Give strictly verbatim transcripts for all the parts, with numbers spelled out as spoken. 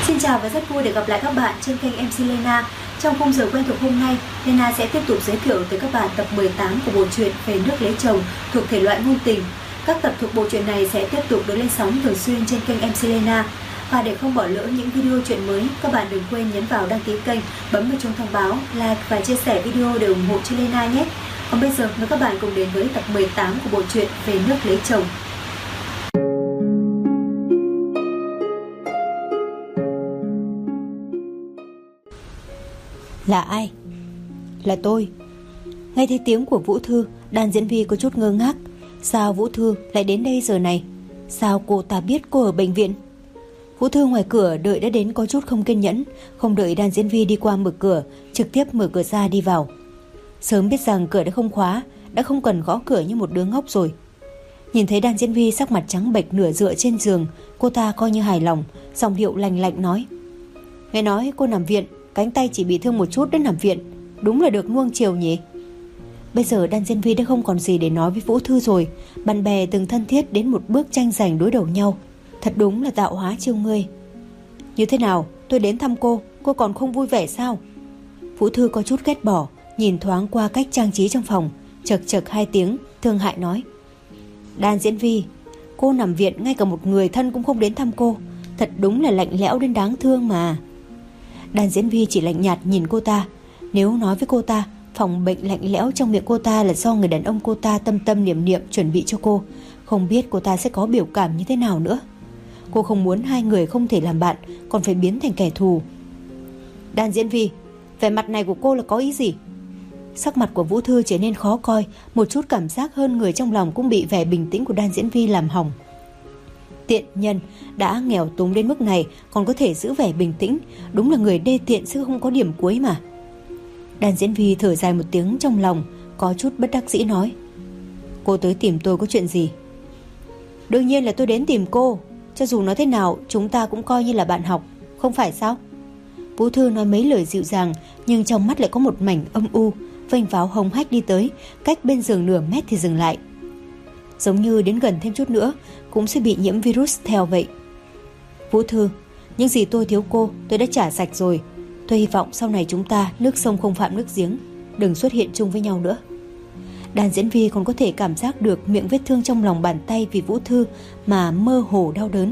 Xin chào và rất vui được gặp lại các bạn trên kênh em xê Lena. Trong khung giờ quen thuộc hôm nay, Lena sẽ tiếp tục giới thiệu tới các bạn tập mười tám của bộ truyện Về nước lấy chồng thuộc thể loại ngôn tình. Các tập thuộc bộ truyện này sẽ tiếp tục được lên sóng thường xuyên trên kênh em xê Lena. Và để không bỏ lỡ những video truyện mới, các bạn đừng quên nhấn vào đăng ký kênh, bấm vào chuông thông báo, like và chia sẻ video để ủng hộ cho Lena nhé. Còn bây giờ mời các bạn cùng đến với tập mười tám của bộ truyện Về nước lấy chồng. Là ai? Là tôi. Nghe thấy tiếng của Vũ Thư, Đan Diễn Vi có chút ngơ ngác. Sao Vũ Thư lại đến đây giờ này? Sao cô ta biết cô ở bệnh viện? Vũ Thư ngoài cửa đợi đã đến có chút không kiên nhẫn, không đợi Đan Diễn Vi đi qua mở cửa, trực tiếp mở cửa ra đi vào. Sớm biết rằng cửa đã không khóa, đã không cần gõ cửa như một đứa ngốc rồi. Nhìn thấy Đan Diễn Vi sắc mặt trắng bệch nửa dựa trên giường, cô ta coi như hài lòng, giọng điệu lành lạnh nói: nghe nói cô nằm viện, cánh tay chỉ bị thương một chút đến nằm viện, đúng là được nuông chiều nhỉ. Bây giờ Đan Diễn Vi đã không còn gì để nói với Vũ Thư rồi. Bạn bè từng thân thiết đến một bước tranh giành đối đầu nhau, thật đúng là tạo hóa trêu ngươi. Như thế nào, tôi đến thăm cô, cô còn không vui vẻ sao? Vũ Thư có chút ghét bỏ, nhìn thoáng qua cách trang trí trong phòng, chật chật hai tiếng, thương hại nói: Đan Diễn Vi, cô nằm viện ngay cả một người thân cũng không đến thăm cô, thật đúng là lạnh lẽo đến đáng thương mà. Đan Diễn Vi chỉ lạnh nhạt nhìn cô ta. Nếu nói với cô ta phòng bệnh lạnh lẽo trong miệng cô ta là do người đàn ông cô ta tâm tâm niệm niệm chuẩn bị cho cô, không biết cô ta sẽ có biểu cảm như thế nào nữa. Cô không muốn hai người không thể làm bạn, còn phải biến thành kẻ thù. Đan Diễn Vi, vẻ mặt này của cô là có ý gì? Sắc mặt của Vũ Thư trở nên khó coi, một chút cảm giác hơn người trong lòng cũng bị vẻ bình tĩnh của Đan Diễn Vi làm hỏng. Tiện nhân, đã nghèo túng đến mức này còn có thể giữ vẻ bình tĩnh, đúng là người đê tiện chứ không có điểm cuối mà. Đan Diễn Vi thở dài một tiếng trong lòng, có chút bất đắc dĩ nói: cô tới tìm tôi có chuyện gì? Đương nhiên là tôi đến tìm cô, cho dù nói thế nào chúng ta cũng coi như là bạn học, không phải sao? Vũ Thư nói mấy lời dịu dàng, nhưng trong mắt lại có một mảnh âm u, vênh váo hống hách đi tới, cách bên giường nửa mét thì dừng lại, giống như đến gần thêm chút nữa cũng sẽ bị nhiễm virus theo vậy. Vũ Thư, những gì tôi thiếu cô tôi đã trả sạch rồi. Tôi hy vọng sau này chúng ta nước sông không phạm nước giếng, đừng xuất hiện chung với nhau nữa. Đan Diễn Vi còn có thể cảm giác được miệng vết thương trong lòng bàn tay vì Vũ Thư mà mơ hồ đau đớn.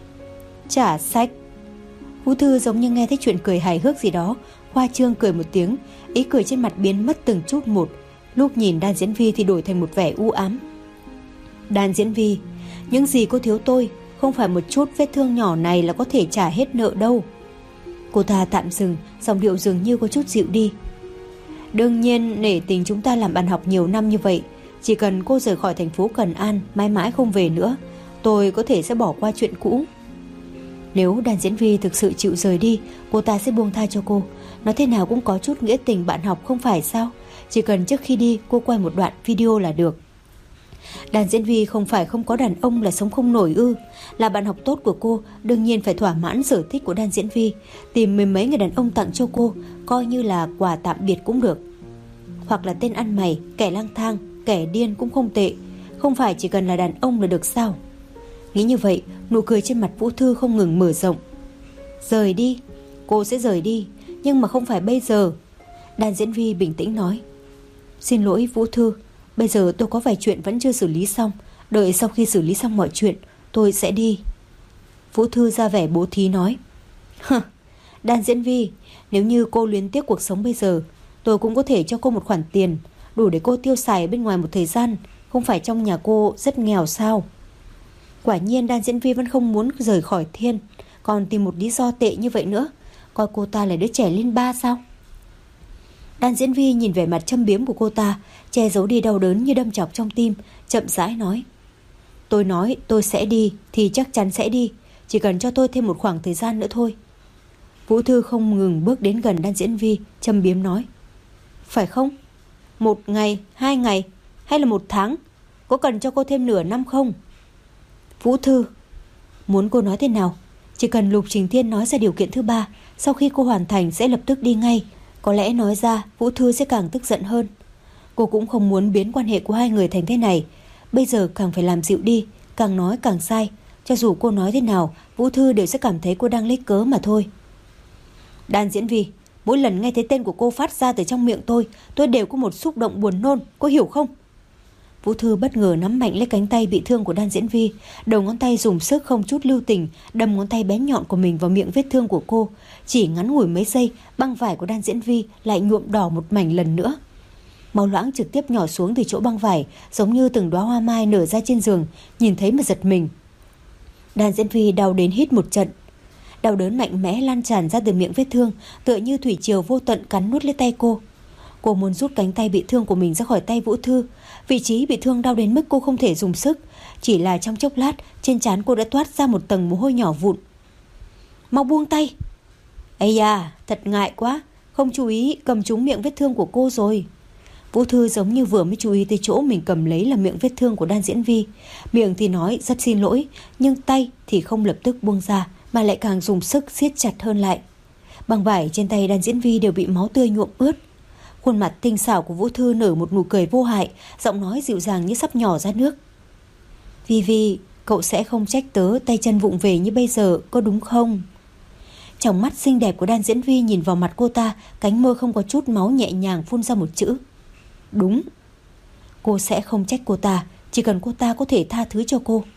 Trả sạch? Vũ Thư giống như nghe thấy chuyện cười hài hước gì đó, khoa trương cười một tiếng, ý cười trên mặt biến mất từng chút một, lúc nhìn Đan Diễn Vi thì đổi thành một vẻ u ám. Đan Diễn Vi, những gì cô thiếu tôi không phải một chút vết thương nhỏ này là có thể trả hết nợ đâu. Cô ta tạm dừng, giọng điệu dường như có chút dịu đi. Đương nhiên nể tình chúng ta làm bạn học nhiều năm như vậy, chỉ cần cô rời khỏi thành phố Cần An, mãi mãi không về nữa, tôi có thể sẽ bỏ qua chuyện cũ. Nếu Đan Diễn Vi thực sự chịu rời đi, cô ta sẽ buông tha cho cô. Nói thế nào cũng có chút nghĩa tình bạn học không phải sao? Chỉ cần trước khi đi cô quay một đoạn video là được. Đan Diễn Vi không phải không có đàn ông là sống không nổi ư? Là bạn học tốt của cô, đương nhiên phải thỏa mãn sở thích của Đan Diễn Vi, tìm mười mấy người đàn ông tặng cho cô, coi như là quà tạm biệt cũng được. Hoặc là tên ăn mày, kẻ lang thang, kẻ điên cũng không tệ, không phải chỉ cần là đàn ông là được sao? Nghĩ như vậy, nụ cười trên mặt Vũ Thư không ngừng mở rộng. Rời đi, cô sẽ rời đi, nhưng mà không phải bây giờ. Đan Diễn Vi bình tĩnh nói: xin lỗi Vũ Thư, bây giờ tôi có vài chuyện vẫn chưa xử lý xong, đợi sau khi xử lý xong mọi chuyện tôi sẽ đi. Vũ Thư ra vẻ bố thí nói: hừ, Đan Diễn Vi, nếu như cô luyến tiếc cuộc sống bây giờ, tôi cũng có thể cho cô một khoản tiền đủ để cô tiêu xài bên ngoài một thời gian, không phải trong nhà cô rất nghèo sao? Quả nhiên Đan Diễn Vi vẫn không muốn rời khỏi Thiên, còn tìm một lý do tệ như vậy nữa, coi cô ta là đứa trẻ lên ba sao? Đan Diễn Vi nhìn vẻ mặt châm biếm của cô ta, che giấu đi đau đớn như đâm chọc trong tim, chậm rãi nói: tôi nói tôi sẽ đi thì chắc chắn sẽ đi, chỉ cần cho tôi thêm một khoảng thời gian nữa thôi. Vũ Thư không ngừng bước đến gần Đan Diễn Vi, châm biếm nói: phải không? Một ngày, hai ngày, hay là một tháng? Có cần cho cô thêm nửa năm không? Vũ Thư, muốn cô nói thế nào? Chỉ cần Lục Trình Thiên nói ra điều kiện thứ ba, sau khi cô hoàn thành sẽ lập tức đi ngay. Có lẽ nói ra Vũ Thư sẽ càng tức giận hơn. Cô cũng không muốn biến quan hệ của hai người thành thế này. Bây giờ càng phải làm dịu đi, càng nói càng sai, Cho dù cô nói thế nào, Vũ Thư đều sẽ cảm thấy cô đang lấy cớ mà thôi. Đan Diễn Vi, mỗi lần nghe thấy tên của cô phát ra từ trong miệng tôi, tôi đều có một xúc động buồn nôn, cô hiểu không? Vũ Thư bất ngờ nắm mạnh lấy cánh tay bị thương của Đan Diễn Vi, đầu ngón tay dùng sức không chút lưu tình đâm ngón tay bén nhọn của mình vào miệng vết thương của cô. Chỉ ngắn ngủi mấy giây, băng vải của Đan Diễn Vi lại nhuộm đỏ một mảnh lần nữa. Máu loãng trực tiếp nhỏ xuống từ chỗ băng vải, giống như từng đóa hoa mai nở ra trên giường, nhìn thấy mà giật mình. Đan Diễn Vi đau đến hít một trận. Đau đớn mạnh mẽ lan tràn ra từ miệng vết thương, tựa như thủy triều vô tận cắn nuốt lấy tay cô. Cô muốn rút cánh tay bị thương của mình ra khỏi tay Vũ Thư. Vị trí bị thương đau đến mức cô không thể dùng sức. Chỉ là trong chốc lát, trên trán cô đã toát ra một tầng mồ hôi nhỏ vụn. Mau buông tay. Ây da, thật ngại quá, không chú ý cầm trúng miệng vết thương của cô rồi. Vũ Thư giống như vừa mới chú ý tới chỗ mình cầm lấy là miệng vết thương của Đan Diễn Vi. Miệng thì nói rất xin lỗi, nhưng tay thì không lập tức buông ra, mà lại càng dùng sức siết chặt hơn lại. Băng vải trên tay Đan Diễn Vi đều bị máu tươi nhuộm ướt. Khuôn mặt tinh xảo của Vũ Thư nở một nụ cười vô hại, giọng nói dịu dàng như sắp nhỏ ra nước. Vi Vi, cậu sẽ không trách tớ tay chân vụng về như bây giờ, có đúng không? Trong mắt xinh đẹp của Đan Diễn Vi nhìn vào mặt cô ta, cánh môi không có chút máu nhẹ nhàng phun ra một chữ. Đúng. Cô sẽ không trách cô ta, chỉ cần cô ta có thể tha thứ cho cô.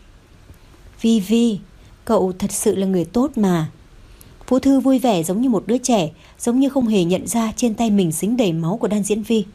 Vi Vi, cậu thật sự là người tốt mà. Vũ Thư vui vẻ giống như một đứa trẻ, giống như không hề nhận ra trên tay mình dính đầy máu của Đan Diễn Vi.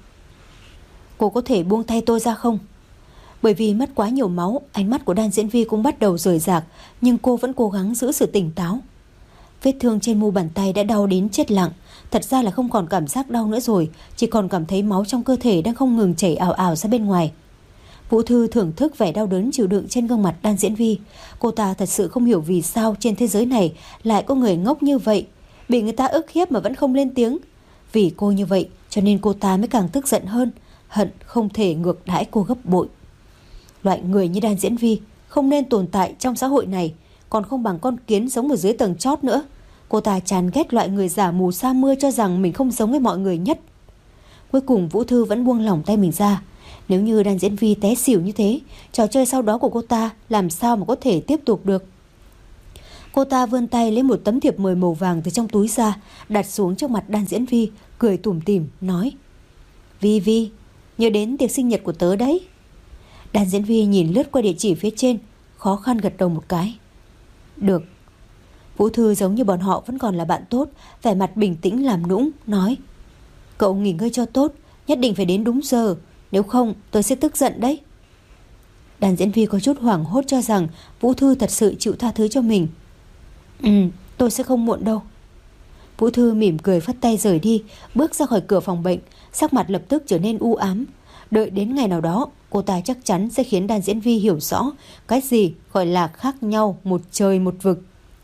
Cô có thể buông tay tôi ra không? Bởi vì mất quá nhiều máu, ánh mắt của Đan Diễn Vi cũng bắt đầu rời rạc, nhưng cô vẫn cố gắng giữ sự tỉnh táo. Vết thương trên mu bàn tay đã đau đến chết lặng. Thật ra là không còn cảm giác đau nữa rồi, chỉ còn cảm thấy máu trong cơ thể đang không ngừng chảy ào ào ra bên ngoài. Vũ Thư thưởng thức vẻ đau đớn chịu đựng trên gương mặt Đan Diễn Vi. Cô ta thật sự không hiểu vì sao trên thế giới này lại có người ngốc như vậy, bị người ta ức hiếp mà vẫn không lên tiếng. Vì cô như vậy cho nên cô ta mới càng tức giận hơn, hận không thể ngược đãi cô gấp bội. Loại người như Đan Diễn Vi không nên tồn tại trong xã hội này, còn không bằng con kiến sống ở dưới tầng chót nữa. Cô ta chán ghét loại người giả mù sa mưa cho rằng mình không giống với mọi người nhất. Cuối cùng Vũ Thư vẫn buông lỏng tay mình ra. Nếu như Đan Diễn Vi té xỉu như thế, trò chơi sau đó của cô ta làm sao mà có thể tiếp tục được. Cô ta vươn tay lấy một tấm thiệp mời màu vàng từ trong túi ra, đặt xuống trước mặt Đan Diễn Vi, cười tủm tỉm nói: Vi Vi, nhớ đến tiệc sinh nhật của tớ đấy. Đan Diễn Vi nhìn lướt qua địa chỉ phía trên, khó khăn gật đầu một cái. Được. Vũ Thư giống như bọn họ vẫn còn là bạn tốt, vẻ mặt bình tĩnh làm nũng, nói: Cậu nghỉ ngơi cho tốt, nhất định phải đến đúng giờ, nếu không tôi sẽ tức giận đấy. Đan Diễn Vi có chút hoảng hốt cho rằng Vũ Thư thật sự chịu tha thứ cho mình. Ừ, tôi sẽ không muộn đâu. Vũ Thư mỉm cười phất tay rời đi, bước ra khỏi cửa phòng bệnh, sắc mặt lập tức trở nên u ám. Đợi đến ngày nào đó, cô ta chắc chắn sẽ khiến Đan Diễn Vi hiểu rõ cái gì gọi là khác nhau một trời một vực.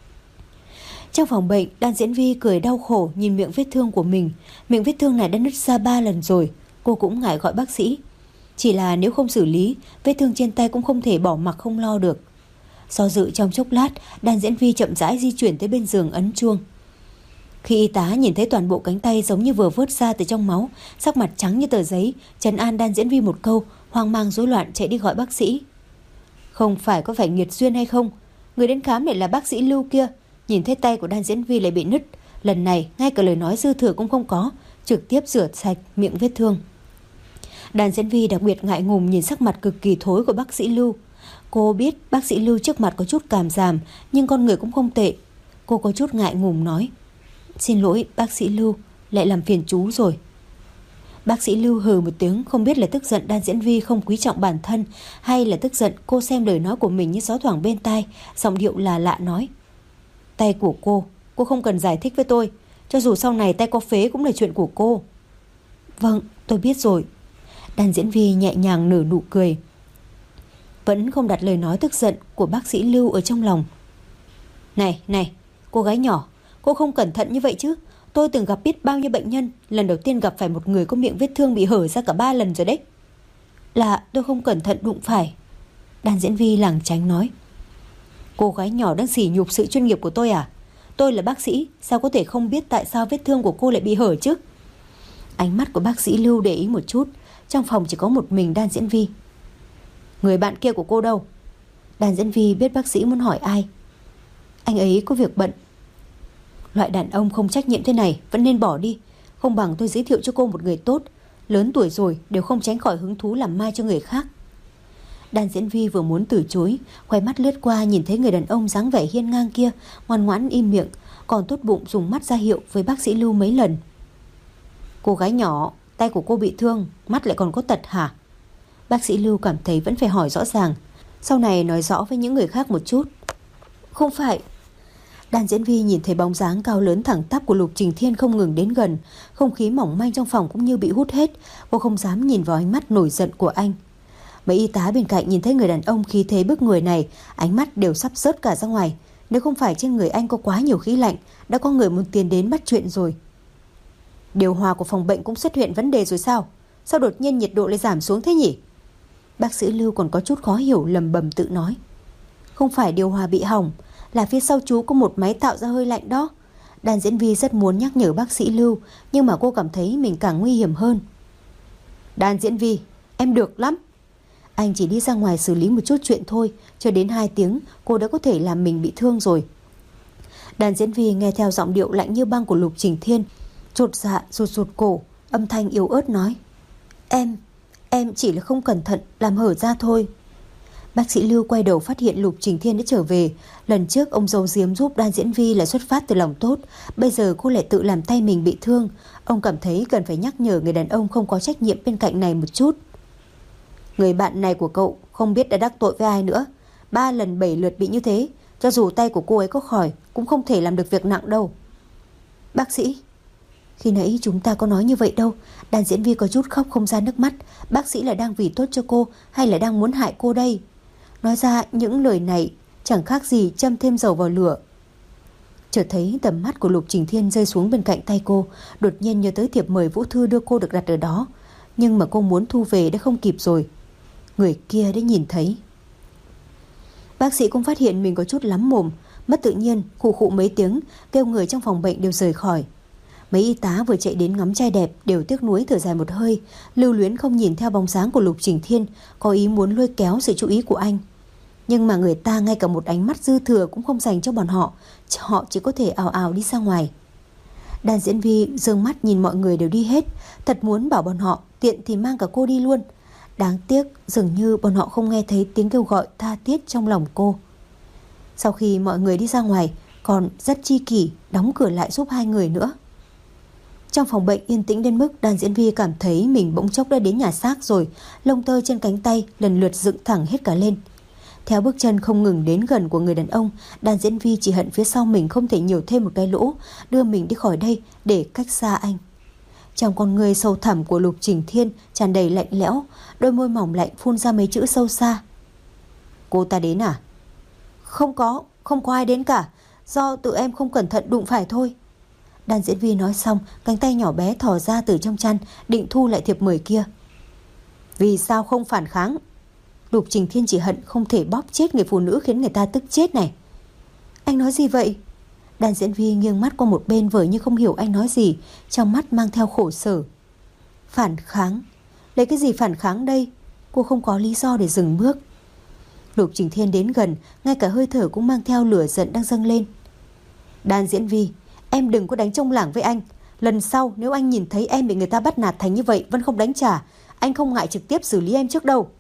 Trong phòng bệnh, Đan Diễn Vi cười đau khổ nhìn miệng vết thương của mình. Miệng vết thương này đã nứt ra ba lần rồi. Cô cũng ngại gọi bác sĩ. Chỉ là nếu không xử lý, vết thương trên tay cũng không thể bỏ mặc không lo được. Do dự trong chốc lát, Đan Diễn Vi chậm rãi di chuyển tới bên giường ấn chuông. Khi y tá nhìn thấy toàn bộ cánh tay giống như vừa vớt ra từ trong máu, sắc mặt trắng như tờ giấy, trấn an Đan Diễn Vi một câu, hoang mang rối loạn chạy đi gọi bác sĩ. Không phải có phải nghiệt duyên hay không, người đến khám lại là bác sĩ Lưu kia. Nhìn thấy tay của Đan Diễn Vi lại bị nứt, lần này ngay cả lời nói dư thừa cũng không có, trực tiếp rửa sạch miệng vết thương. Đan Diễn Vi đặc biệt ngại ngùng nhìn sắc mặt cực kỳ thối của bác sĩ Lưu. Cô biết bác sĩ Lưu trước mặt có chút cảm giảm, nhưng con người cũng không tệ. Cô có chút ngại ngùng nói: Xin lỗi bác sĩ Lưu, lại làm phiền chú rồi. Bác sĩ Lưu hừ một tiếng, không biết là tức giận Đan Diễn Vi không quý trọng bản thân, hay là tức giận cô xem lời nói của mình như gió thoảng bên tai, giọng điệu là lạ nói: Tay của cô, cô không cần giải thích với tôi. Cho dù sau này tay có phế cũng là chuyện của cô. Vâng, tôi biết rồi. Đan Diễn Vi nhẹ nhàng nở nụ cười, vẫn không đặt lời nói tức giận của bác sĩ Lưu ở trong lòng. Này, này, cô gái nhỏ, cô không cẩn thận như vậy chứ. Tôi từng gặp biết bao nhiêu bệnh nhân, lần đầu tiên gặp phải một người có miệng vết thương bị hở ra cả ba lần rồi đấy. Là tôi không cẩn thận đụng phải. Đan Diễn Vi lảng tránh nói. Cô gái nhỏ đang sỉ nhục sự chuyên nghiệp của tôi à? Tôi là bác sĩ, sao có thể không biết tại sao vết thương của cô lại bị hở chứ? Ánh mắt của bác sĩ Lưu để ý một chút. Trong phòng chỉ có một mình Đan Diễn Vi. Người bạn kia của cô đâu? Đàn diễn viên biết bác sĩ muốn hỏi ai. Anh ấy có việc bận. Loại đàn ông không trách nhiệm thế này vẫn nên bỏ đi. Không bằng tôi giới thiệu cho cô một người tốt. Lớn tuổi rồi đều không tránh khỏi hứng thú làm mai cho người khác. Đàn diễn viên vừa muốn từ chối, quay mắt lướt qua nhìn thấy người đàn ông dáng vẻ hiên ngang kia ngoan ngoãn im miệng, còn tốt bụng dùng mắt ra hiệu với bác sĩ Lưu mấy lần. Cô gái nhỏ, tay của cô bị thương, mắt lại còn có tật hả? Bác sĩ Lưu cảm thấy vẫn phải hỏi rõ ràng, sau này nói rõ với những người khác một chút. Không phải. Đàn diễn viên nhìn thấy bóng dáng cao lớn thẳng tắp của Lục Trình Thiên không ngừng đến gần, không khí mỏng manh trong phòng cũng như bị hút hết. Cô không dám nhìn vào ánh mắt nổi giận của anh. Mấy y tá bên cạnh nhìn thấy người đàn ông khí thế bức người này, ánh mắt đều sắp rớt cả ra ngoài. Nếu không phải trên người anh có quá nhiều khí lạnh, đã có người muốn tiến đến bắt chuyện rồi. Điều hòa của phòng bệnh cũng xuất hiện vấn đề rồi sao? Sao đột nhiên nhiệt độ lại giảm xuống thế nhỉ? Bác sĩ Lưu còn có chút khó hiểu, lầm bầm tự nói. Không phải điều hòa bị hỏng, là phía sau chú có một máy tạo ra hơi lạnh đó. Đàn diễn viên rất muốn nhắc nhở bác sĩ Lưu, nhưng mà cô cảm thấy mình càng nguy hiểm hơn. Đàn diễn viên, em được lắm. Anh chỉ đi ra ngoài xử lý một chút chuyện thôi, chưa đến hai tiếng cô đã có thể làm mình bị thương rồi. Đàn diễn viên nghe theo giọng điệu lạnh như băng của Lục Trình Thiên, chột dạ rụt rụt cổ, âm thanh yếu ớt nói: Em, em chỉ là không cẩn thận làm hở ra thôi. Bác sĩ Lưu quay đầu phát hiện Lục Trình Thiên đã trở về. Lần trước ông giấu giếm giúp đàn diễn viên là xuất phát từ lòng tốt, bây giờ cô lại tự làm tay mình bị thương. Ông cảm thấy cần phải nhắc nhở người đàn ông không có trách nhiệm bên cạnh này một chút. Người bạn này của cậu không biết đã đắc tội với ai nữa. Ba lần bảy lượt bị như thế, cho dù tay của cô ấy có khỏi cũng không thể làm được việc nặng đâu. Bác sĩ, khi nãy chúng ta có nói như vậy đâu. Đàn diễn viên có chút khóc không ra nước mắt. Bác sĩ là đang vì tốt cho cô hay là đang muốn hại cô đây? Nói ra những lời này chẳng khác gì châm thêm dầu vào lửa. Chợt thấy tầm mắt của Lục Trình Thiên rơi xuống bên cạnh tay cô, đột nhiên nhớ tới thiệp mời Vũ Thư đưa cô được đặt ở đó. Nhưng mà cô muốn thu về đã không kịp rồi. Người kia đã nhìn thấy. Bác sĩ cũng phát hiện mình có chút lắm mồm, mất tự nhiên khụ khụ mấy tiếng, kêu người trong phòng bệnh đều rời khỏi. Mấy y tá vừa chạy đến ngắm trai đẹp đều tiếc nuối thở dài một hơi, lưu luyến không nhìn theo bóng dáng của Lục Trình Thiên, có ý muốn lôi kéo sự chú ý của anh. Nhưng mà người ta ngay cả một ánh mắt dư thừa cũng không dành cho bọn họ, họ chỉ có thể ào ào đi ra ngoài. Đàn diễn viên giương mắt nhìn mọi người đều đi hết, thật muốn bảo bọn họ tiện thì mang cả cô đi luôn. Đáng tiếc dường như bọn họ không nghe thấy tiếng kêu gọi tha thiết trong lòng cô. Sau khi mọi người đi ra ngoài, còn rất chi kỷ đóng cửa lại giúp hai người nữa. Trong phòng bệnh yên tĩnh đến mức đàn diễn viên cảm thấy mình bỗng chốc đã đến nhà xác rồi. Lông tơ trên cánh tay lần lượt dựng thẳng hết cả lên. Theo bước chân không ngừng đến gần của người đàn ông, đàn diễn viên chỉ hận phía sau mình không thể nhiều thêm một cái lỗ, đưa mình đi khỏi đây để cách xa anh. Trong con người sâu thẳm của Lục Trình Thiên tràn đầy lạnh lẽo, đôi môi mỏng lạnh phun ra mấy chữ sâu xa. Cô ta đến à? Không có, không có ai đến cả, do tự em không cẩn thận đụng phải thôi. Đàn diễn viên nói xong, cánh tay nhỏ bé thò ra từ trong chăn, định thu lại thiệp mời kia. Vì sao không phản kháng? Lục Trình Thiên chỉ hận không thể bóp chết người phụ nữ khiến người ta tức chết này. Anh nói gì vậy? Đàn diễn viên nghiêng mắt qua một bên vờ như không hiểu anh nói gì, trong mắt mang theo khổ sở. Phản kháng? Lấy cái gì phản kháng đây? Cô không có lý do để dừng bước. Lục Trình Thiên đến gần, ngay cả hơi thở cũng mang theo lửa giận đang dâng lên. Đàn diễn viên, em đừng có đánh trông lảng với anh. Lần sau nếu anh nhìn thấy em bị người ta bắt nạt thành như vậy vẫn không đánh trả, anh không ngại trực tiếp xử lý em trước đâu.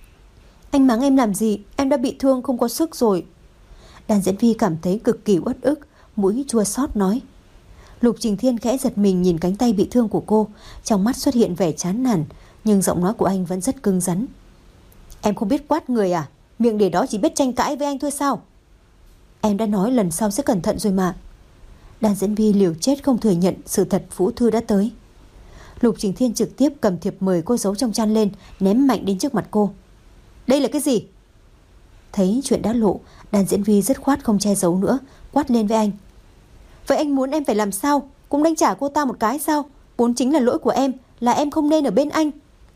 Anh mắng em làm gì? Em đã bị thương không có sức rồi. Đàn diễn viên cảm thấy cực kỳ uất ức, mũi chua xót nói. Lục Trình Thiên khẽ giật mình nhìn cánh tay bị thương của cô, trong mắt xuất hiện vẻ chán nản, nhưng giọng nói của anh vẫn rất cứng rắn. Em không biết quát người à? Miệng để đó chỉ biết tranh cãi với anh thôi sao? Em đã nói lần sau sẽ cẩn thận rồi mà. Đàn diễn viên liều chết không thừa nhận sự thật Vũ Thư đã tới. Lục Trình Thiên trực tiếp cầm thiệp mời cô giấu trong chăn lên, ném mạnh đến trước mặt cô. Đây là cái gì? Thấy chuyện đã lộ, đàn diễn viên dứt khoát không che giấu nữa, quát lên với anh. Vậy anh muốn em phải làm sao? Cũng đánh trả cô ta một cái sao? Vốn chính là lỗi của em, là em không nên ở bên anh.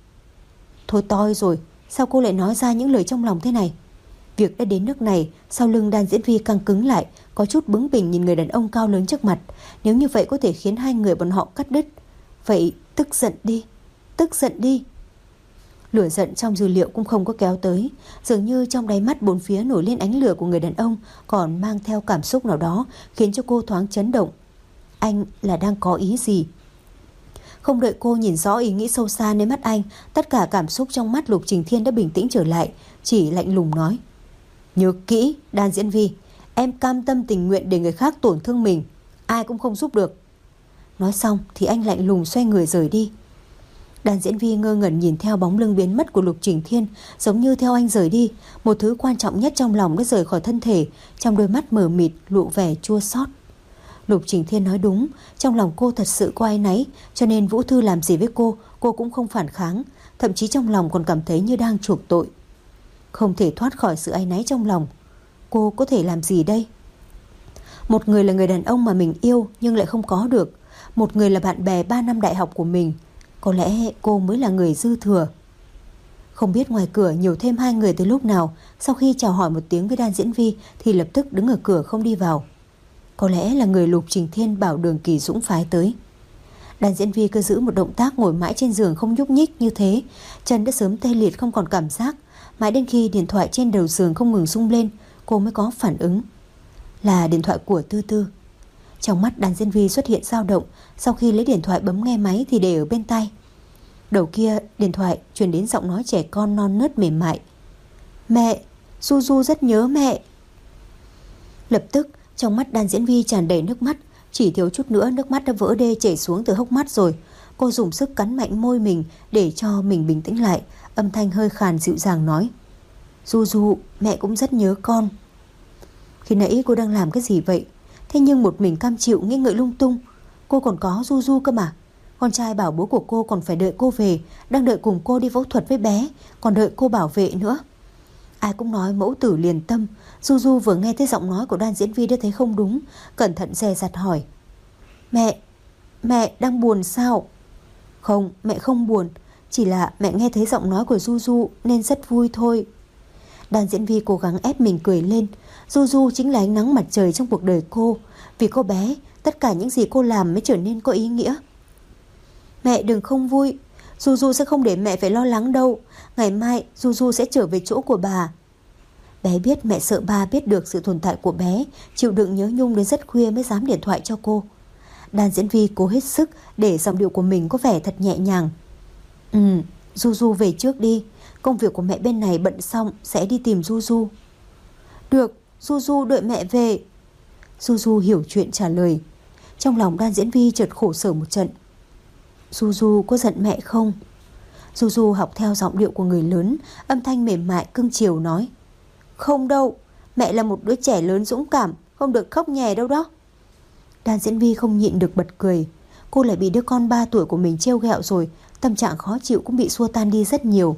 Thôi toi rồi, sao cô lại nói ra những lời trong lòng thế này? Việc đã đến nước này, sau lưng đàn diễn viên căng cứng lại, có chút bướng bỉnh nhìn người đàn ông cao lớn trước mặt. Nếu như vậy có thể khiến hai người bọn họ cắt đứt. Vậy tức giận đi, tức giận đi. Lửa giận trong dư liệu cũng không có kéo tới, dường như trong đáy mắt bốn phía nổi lên ánh lửa của người đàn ông, còn mang theo cảm xúc nào đó khiến cho cô thoáng chấn động. Anh là đang có ý gì? Không đợi cô nhìn rõ ý nghĩ sâu xa nơi mắt anh, tất cả cảm xúc trong mắt Lục Trình Thiên đã bình tĩnh trở lại, chỉ lạnh lùng nói: nhớ kỹ, Đan Diễn Vi, em cam tâm tình nguyện để người khác tổn thương mình, ai cũng không giúp được. Nói xong thì anh lạnh lùng xoay người rời đi. Đan Diễn Vi ngơ ngẩn nhìn theo bóng lưng biến mất của Lục Trình Thiên, giống như theo anh rời đi, một thứ quan trọng nhất trong lòng đã rời khỏi thân thể, trong đôi mắt mờ mịt lộ vẻ chua xót. Lục Trình Thiên nói đúng, trong lòng cô thật sự có áy náy, cho nên Vũ Thư làm gì với cô, cô cũng không phản kháng, thậm chí trong lòng còn cảm thấy như đang chuộc tội. Không thể thoát khỏi sự áy náy trong lòng, cô có thể làm gì đây? Một người là người đàn ông mà mình yêu nhưng lại không có được, một người là bạn bè ba năm đại học của mình, có lẽ cô mới là người dư thừa. Không biết ngoài cửa nhiều thêm hai người từ lúc nào, sau khi chào hỏi một tiếng với Đan Diễn Vi thì lập tức đứng ở cửa không đi vào. Có lẽ là người Lục Trình Thiên bảo Đường Kỳ Dũng phái tới. Đan Diễn Vi cứ giữ một động tác ngồi mãi trên giường không nhúc nhích như thế, chân đã sớm tê liệt không còn cảm giác, mãi đến khi điện thoại trên đầu giường không ngừng rung lên, cô mới có phản ứng. Là điện thoại của Tư Tư. Trong mắt Đan Diễn Vi xuất hiện dao động, sau khi lấy điện thoại bấm nghe máy thì để ở bên tai. Đầu kia điện thoại truyền đến giọng nói trẻ con non nớt mềm mại: mẹ, Du Du rất nhớ mẹ. Lập tức trong mắt Đan Diễn Vi tràn đầy nước mắt, chỉ thiếu chút nữa nước mắt đã vỡ đê chảy xuống từ hốc mắt rồi. Cô dùng sức cắn mạnh môi mình để cho mình bình tĩnh lại, âm thanh hơi khàn dịu dàng nói: Du Du, mẹ cũng rất nhớ con. Khi nãy cô đang làm cái gì vậy? Thế nhưng một mình cam chịu nghĩ ngợi lung tung. Cô còn có Du Du cơ mà. Con trai bảo bố của cô còn phải đợi cô về, đang đợi cùng cô đi phẫu thuật với bé, còn đợi cô bảo vệ nữa. Ai cũng nói mẫu tử liền tâm. Du Du vừa nghe thấy giọng nói của Đan Diễn Vi đã thấy không đúng, cẩn thận dè dặt hỏi: Mẹ, mẹ đang buồn sao? Không, mẹ không buồn, chỉ là mẹ nghe thấy giọng nói của Du Du nên rất vui thôi. Đan Diễn Vi cố gắng ép mình cười lên. Du Du chính là ánh nắng mặt trời trong cuộc đời cô. Vì cô bé, tất cả những gì cô làm mới trở nên có ý nghĩa. Mẹ đừng không vui, Du Du sẽ không để mẹ phải lo lắng đâu. Ngày mai Du Du sẽ trở về chỗ của bà. Bé biết mẹ sợ ba biết được sự tồn tại của bé, chịu đựng nhớ nhung đến rất khuya mới dám điện thoại cho cô. Đan Diễn Vi cố hết sức để giọng điệu của mình có vẻ thật nhẹ nhàng. Ừ, Du Du về trước đi, công việc của mẹ bên này bận xong sẽ đi tìm Du Du. Được, Du Du đợi mẹ về. Du Du hiểu chuyện trả lời. Trong lòng Đan Diễn Vi chợt khổ sở một trận. Du Du có giận mẹ không? Du Du học theo giọng điệu của người lớn, âm thanh mềm mại cưng chiều nói: Không đâu, mẹ là một đứa trẻ lớn dũng cảm, không được khóc nhè đâu đó. Đan Diễn Vi không nhịn được bật cười. Cô lại bị đứa con ba tuổi của mình trêu ghẹo rồi, tâm trạng khó chịu cũng bị xua tan đi rất nhiều.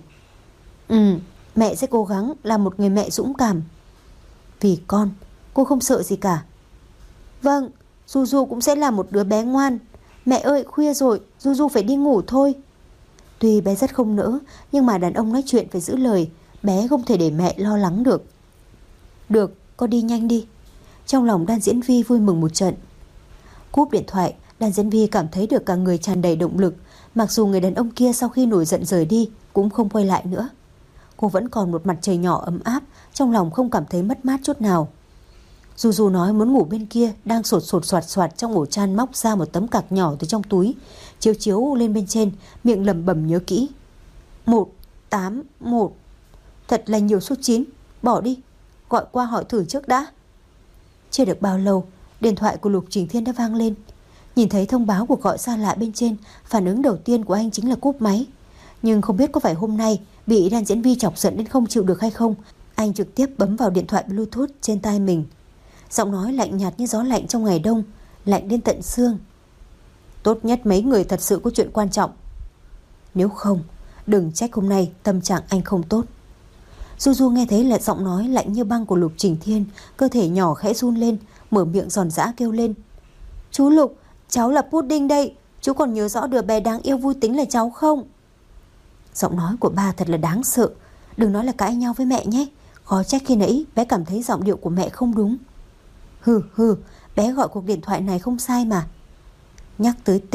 Ừ, mẹ sẽ cố gắng làm một người mẹ dũng cảm. Vì con, cô không sợ gì cả. Vâng, Du Du cũng sẽ là một đứa bé ngoan. Mẹ ơi, khuya rồi, Du Du phải đi ngủ thôi. Tuy bé rất không nỡ, nhưng mà đàn ông nói chuyện phải giữ lời, bé không thể để mẹ lo lắng được. Được, con đi nhanh đi. Trong lòng Đan Diễn Vi vui mừng một trận. Cúp điện thoại, Đan Diễn Vi cảm thấy được cả người tràn đầy động lực. Mặc dù người đàn ông kia sau khi nổi giận rời đi cũng không quay lại nữa, cô vẫn còn một mặt trời nhỏ ấm áp, trong lòng không cảm thấy mất mát chút nào. Du Du nói muốn ngủ bên kia, đang sột sột soạt soạt trong ổ chăn móc ra một tấm cạc nhỏ từ trong túi, chiếu chiếu lên bên trên, miệng lẩm bẩm nhớ kỹ. Một, tám, một. Thật là nhiều số chín, bỏ đi, gọi qua hỏi thử trước đã. Chưa được bao lâu, điện thoại của Lục Trình Thiên đã vang lên. Nhìn thấy thông báo cuộc gọi xa lạ bên trên, phản ứng đầu tiên của anh chính là cúp máy. Nhưng không biết có phải hôm nay bị Đan Diễn Vi chọc giận đến không chịu được hay không, anh trực tiếp bấm vào điện thoại Bluetooth trên tai mình. Giọng nói lạnh nhạt như gió lạnh trong ngày đông, lạnh đến tận xương. Tốt nhất mấy người thật sự có chuyện quan trọng. Nếu không, đừng trách hôm nay tâm trạng anh không tốt. Du Du nghe thấy là giọng nói lạnh như băng của Lục Trình Thiên, cơ thể nhỏ khẽ run lên, mở miệng giòn giã kêu lên: Chú Lục, cháu là Pudding đây. Chú còn nhớ rõ đứa bé đáng yêu vui tính là cháu không? Giọng nói của ba thật là đáng sợ. Đừng nói là cãi nhau với mẹ nhé. Khó trách khi nãy bé cảm thấy giọng điệu của mẹ không đúng. Hừ hừ, bé gọi cuộc điện thoại này không sai mà. Nhắc tới tên,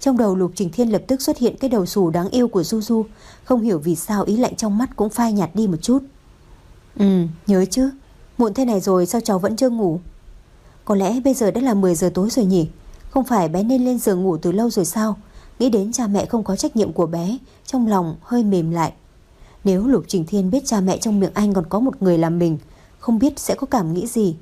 Trong đầu Lục Trình Thiên lập tức xuất hiện cái đầu xù đáng yêu của Du Du. Không hiểu vì sao ý lạnh trong mắt cũng phai nhạt đi một chút. Ừ, nhớ chứ. Muộn thế này rồi sao cháu vẫn chưa ngủ? Có lẽ bây giờ đã là mười giờ tối rồi nhỉ? Không phải bé nên lên giường ngủ từ lâu rồi sao? Nghĩ đến cha mẹ không có trách nhiệm của bé, trong lòng hơi mềm lại. Nếu Lục Trình Thiên biết cha mẹ trong miệng anh còn có một người làm mình, không biết sẽ có cảm nghĩ gì.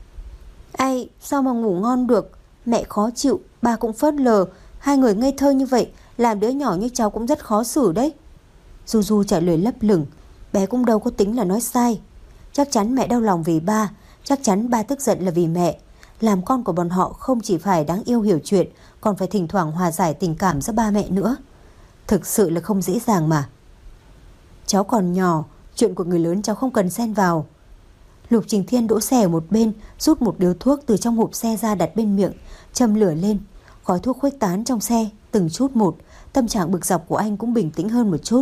Ai, sao mà ngủ ngon được? Mẹ khó chịu, ba cũng phớt lờ. Hai người ngây thơ như vậy, làm đứa nhỏ như cháu cũng rất khó xử đấy. Du Du trả lời lấp lửng. Bé cũng đâu có tính là nói sai. Chắc chắn mẹ đau lòng vì ba, chắc chắn ba tức giận là vì mẹ. Làm con của bọn họ không chỉ phải đáng yêu hiểu chuyện, còn phải thỉnh thoảng hòa giải tình cảm giữa ba mẹ nữa. Thực sự là không dễ dàng mà. Cháu còn nhỏ, chuyện của người lớn cháu không cần xen vào. Lục Trình Thiên đỗ xe ở một bên, rút một điếu thuốc từ trong hộp xe ra đặt bên miệng, châm lửa lên. Khói thuốc khuếch tán trong xe từng chút một. Tâm trạng bực dọc của anh cũng bình tĩnh hơn một chút.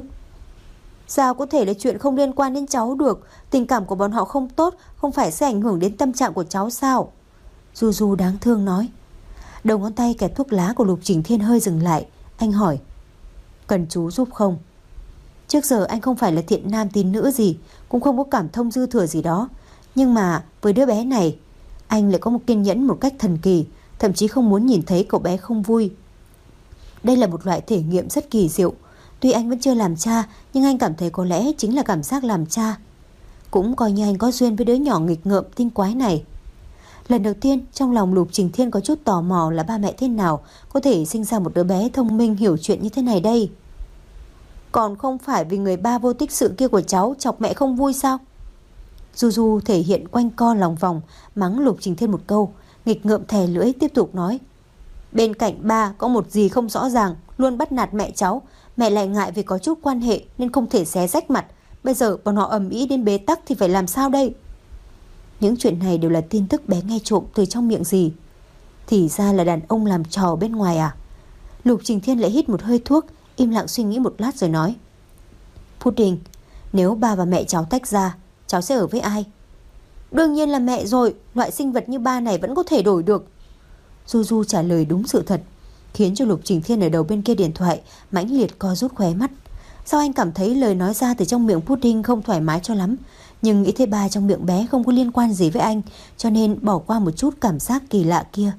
Sao có thể là chuyện không liên quan đến cháu được? Tình cảm của bọn họ không tốt, không phải sẽ ảnh hưởng đến tâm trạng của cháu sao? Du Du đáng thương nói. Đầu ngón tay kẹp thuốc lá của Lục Trình Thiên hơi dừng lại. Anh hỏi, cần chú giúp không? Trước giờ anh không phải là thiện nam tín nữ gì, cũng không có cảm thông dư thừa gì đó. Nhưng mà với đứa bé này, anh lại có một kiên nhẫn một cách thần kỳ, thậm chí không muốn nhìn thấy cậu bé không vui. Đây là một loại thể nghiệm rất kỳ diệu. Tuy anh vẫn chưa làm cha, nhưng anh cảm thấy có lẽ chính là cảm giác làm cha. Cũng coi như anh có duyên với đứa nhỏ nghịch ngợm tinh quái này. Lần đầu tiên trong lòng Lục Trình Thiên có chút tò mò là ba mẹ thế nào có thể sinh ra một đứa bé thông minh hiểu chuyện như thế này đây. Còn không phải vì người ba vô tích sự kia của cháu chọc mẹ không vui sao? Du Du thể hiện quanh co lòng vòng, mắng Lục Trình Thiên một câu, nghịch ngợm thè lưỡi tiếp tục nói. Bên cạnh ba có một gì không rõ ràng, luôn bắt nạt mẹ cháu. Mẹ lại ngại vì có chút quan hệ nên không thể xé rách mặt. Bây giờ bọn họ ầm ĩ đến bế tắc thì phải làm sao đây? Những chuyện này đều là tin tức bé nghe trộm từ trong miệng gì. Thì ra là đàn ông làm trò bên ngoài à? Lục Trình Thiên lại hít một hơi thuốc, im lặng suy nghĩ một lát rồi nói. Pudding, nếu ba và mẹ cháu tách ra, cháu sẽ ở với ai? Đương nhiên là mẹ rồi, loại sinh vật như ba này vẫn có thể đổi được. Du Du trả lời đúng sự thật, khiến cho Lục Trình Thiên ở đầu bên kia điện thoại mãnh liệt co rút khóe mắt. Sao anh cảm thấy lời nói ra từ trong miệng Pudding không thoải mái cho lắm, nhưng nghĩ thấy ba trong miệng bé không có liên quan gì với anh, cho nên bỏ qua một chút cảm giác kỳ lạ kia.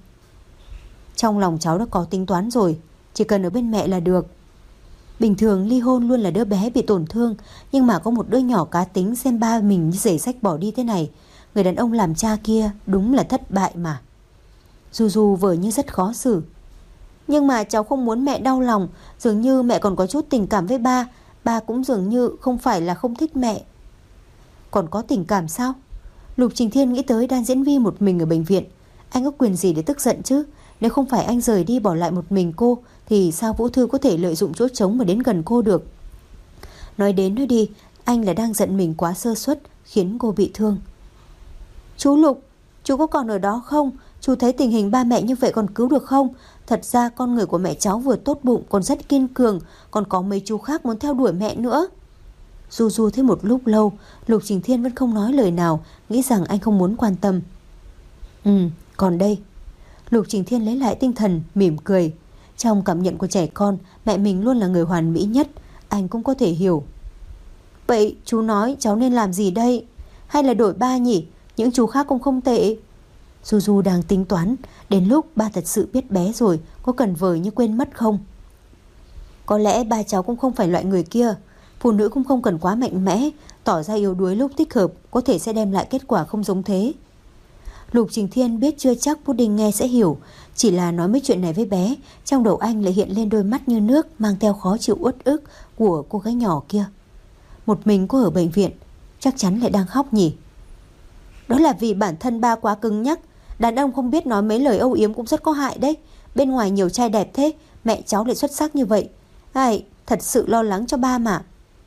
Trong lòng cháu đã có tính toán rồi, chỉ cần ở bên mẹ là được. Bình thường ly hôn luôn là đứa bé bị tổn thương, nhưng mà có một đứa nhỏ cá tính xem ba mình như giày xách bỏ đi thế này, người đàn ông làm cha kia đúng là thất bại mà. Du Du vờ như rất khó xử. Nhưng mà cháu không muốn mẹ đau lòng, dường như mẹ còn có chút tình cảm với ba, ba cũng dường như không phải là không thích mẹ. Còn có tình cảm sao? Lục Trình Thiên nghĩ tới Đan Diễn Vi một mình ở bệnh viện. Anh có quyền gì để tức giận chứ? Nếu không phải anh rời đi bỏ lại một mình cô, thì sao Vũ Thư có thể lợi dụng chỗ trống mà đến gần cô được? Nói đến nói đi, anh là đang giận mình quá sơ suất, khiến cô bị thương. Chú Lục, chú có còn ở đó không? Chú thấy tình hình ba mẹ như vậy còn cứu được không? Thật ra con người của mẹ cháu vừa tốt bụng, còn rất kiên cường, còn có mấy chú khác muốn theo đuổi mẹ nữa. Du Du thấy một lúc lâu, Lục Trình Thiên vẫn không nói lời nào, nghĩ rằng anh không muốn quan tâm. Ừ, còn đây. Lục Trình Thiên lấy lại tinh thần, mỉm cười. Trong cảm nhận của trẻ con, mẹ mình luôn là người hoàn mỹ nhất, anh cũng có thể hiểu. Vậy chú nói cháu nên làm gì đây? Hay là đổi ba nhỉ? Những chú khác cũng không tệ. Du Du đang tính toán, đến lúc ba thật sự biết bé rồi, có cần vời như quên mất không? Có lẽ ba cháu cũng không phải loại người kia. Phụ nữ cũng không cần quá mạnh mẽ, tỏ ra yếu đuối lúc thích hợp, có thể sẽ đem lại kết quả không giống thế. Lục Trình Thiên biết chưa chắc Pudding nghe sẽ hiểu, chỉ là nói mấy chuyện này với bé, trong đầu anh lại hiện lên đôi mắt như nước mang theo khó chịu uất ức của cô gái nhỏ kia. Một mình cô ở bệnh viện, chắc chắn lại đang khóc nhỉ. Đó là vì bản thân ba quá cứng nhắc. Đàn ông không biết nói mấy lời âu yếm cũng rất có hại đấy. Bên ngoài nhiều trai đẹp thế, mẹ cháu lại xuất sắc như vậy. Ai, thật sự lo lắng cho ba mà.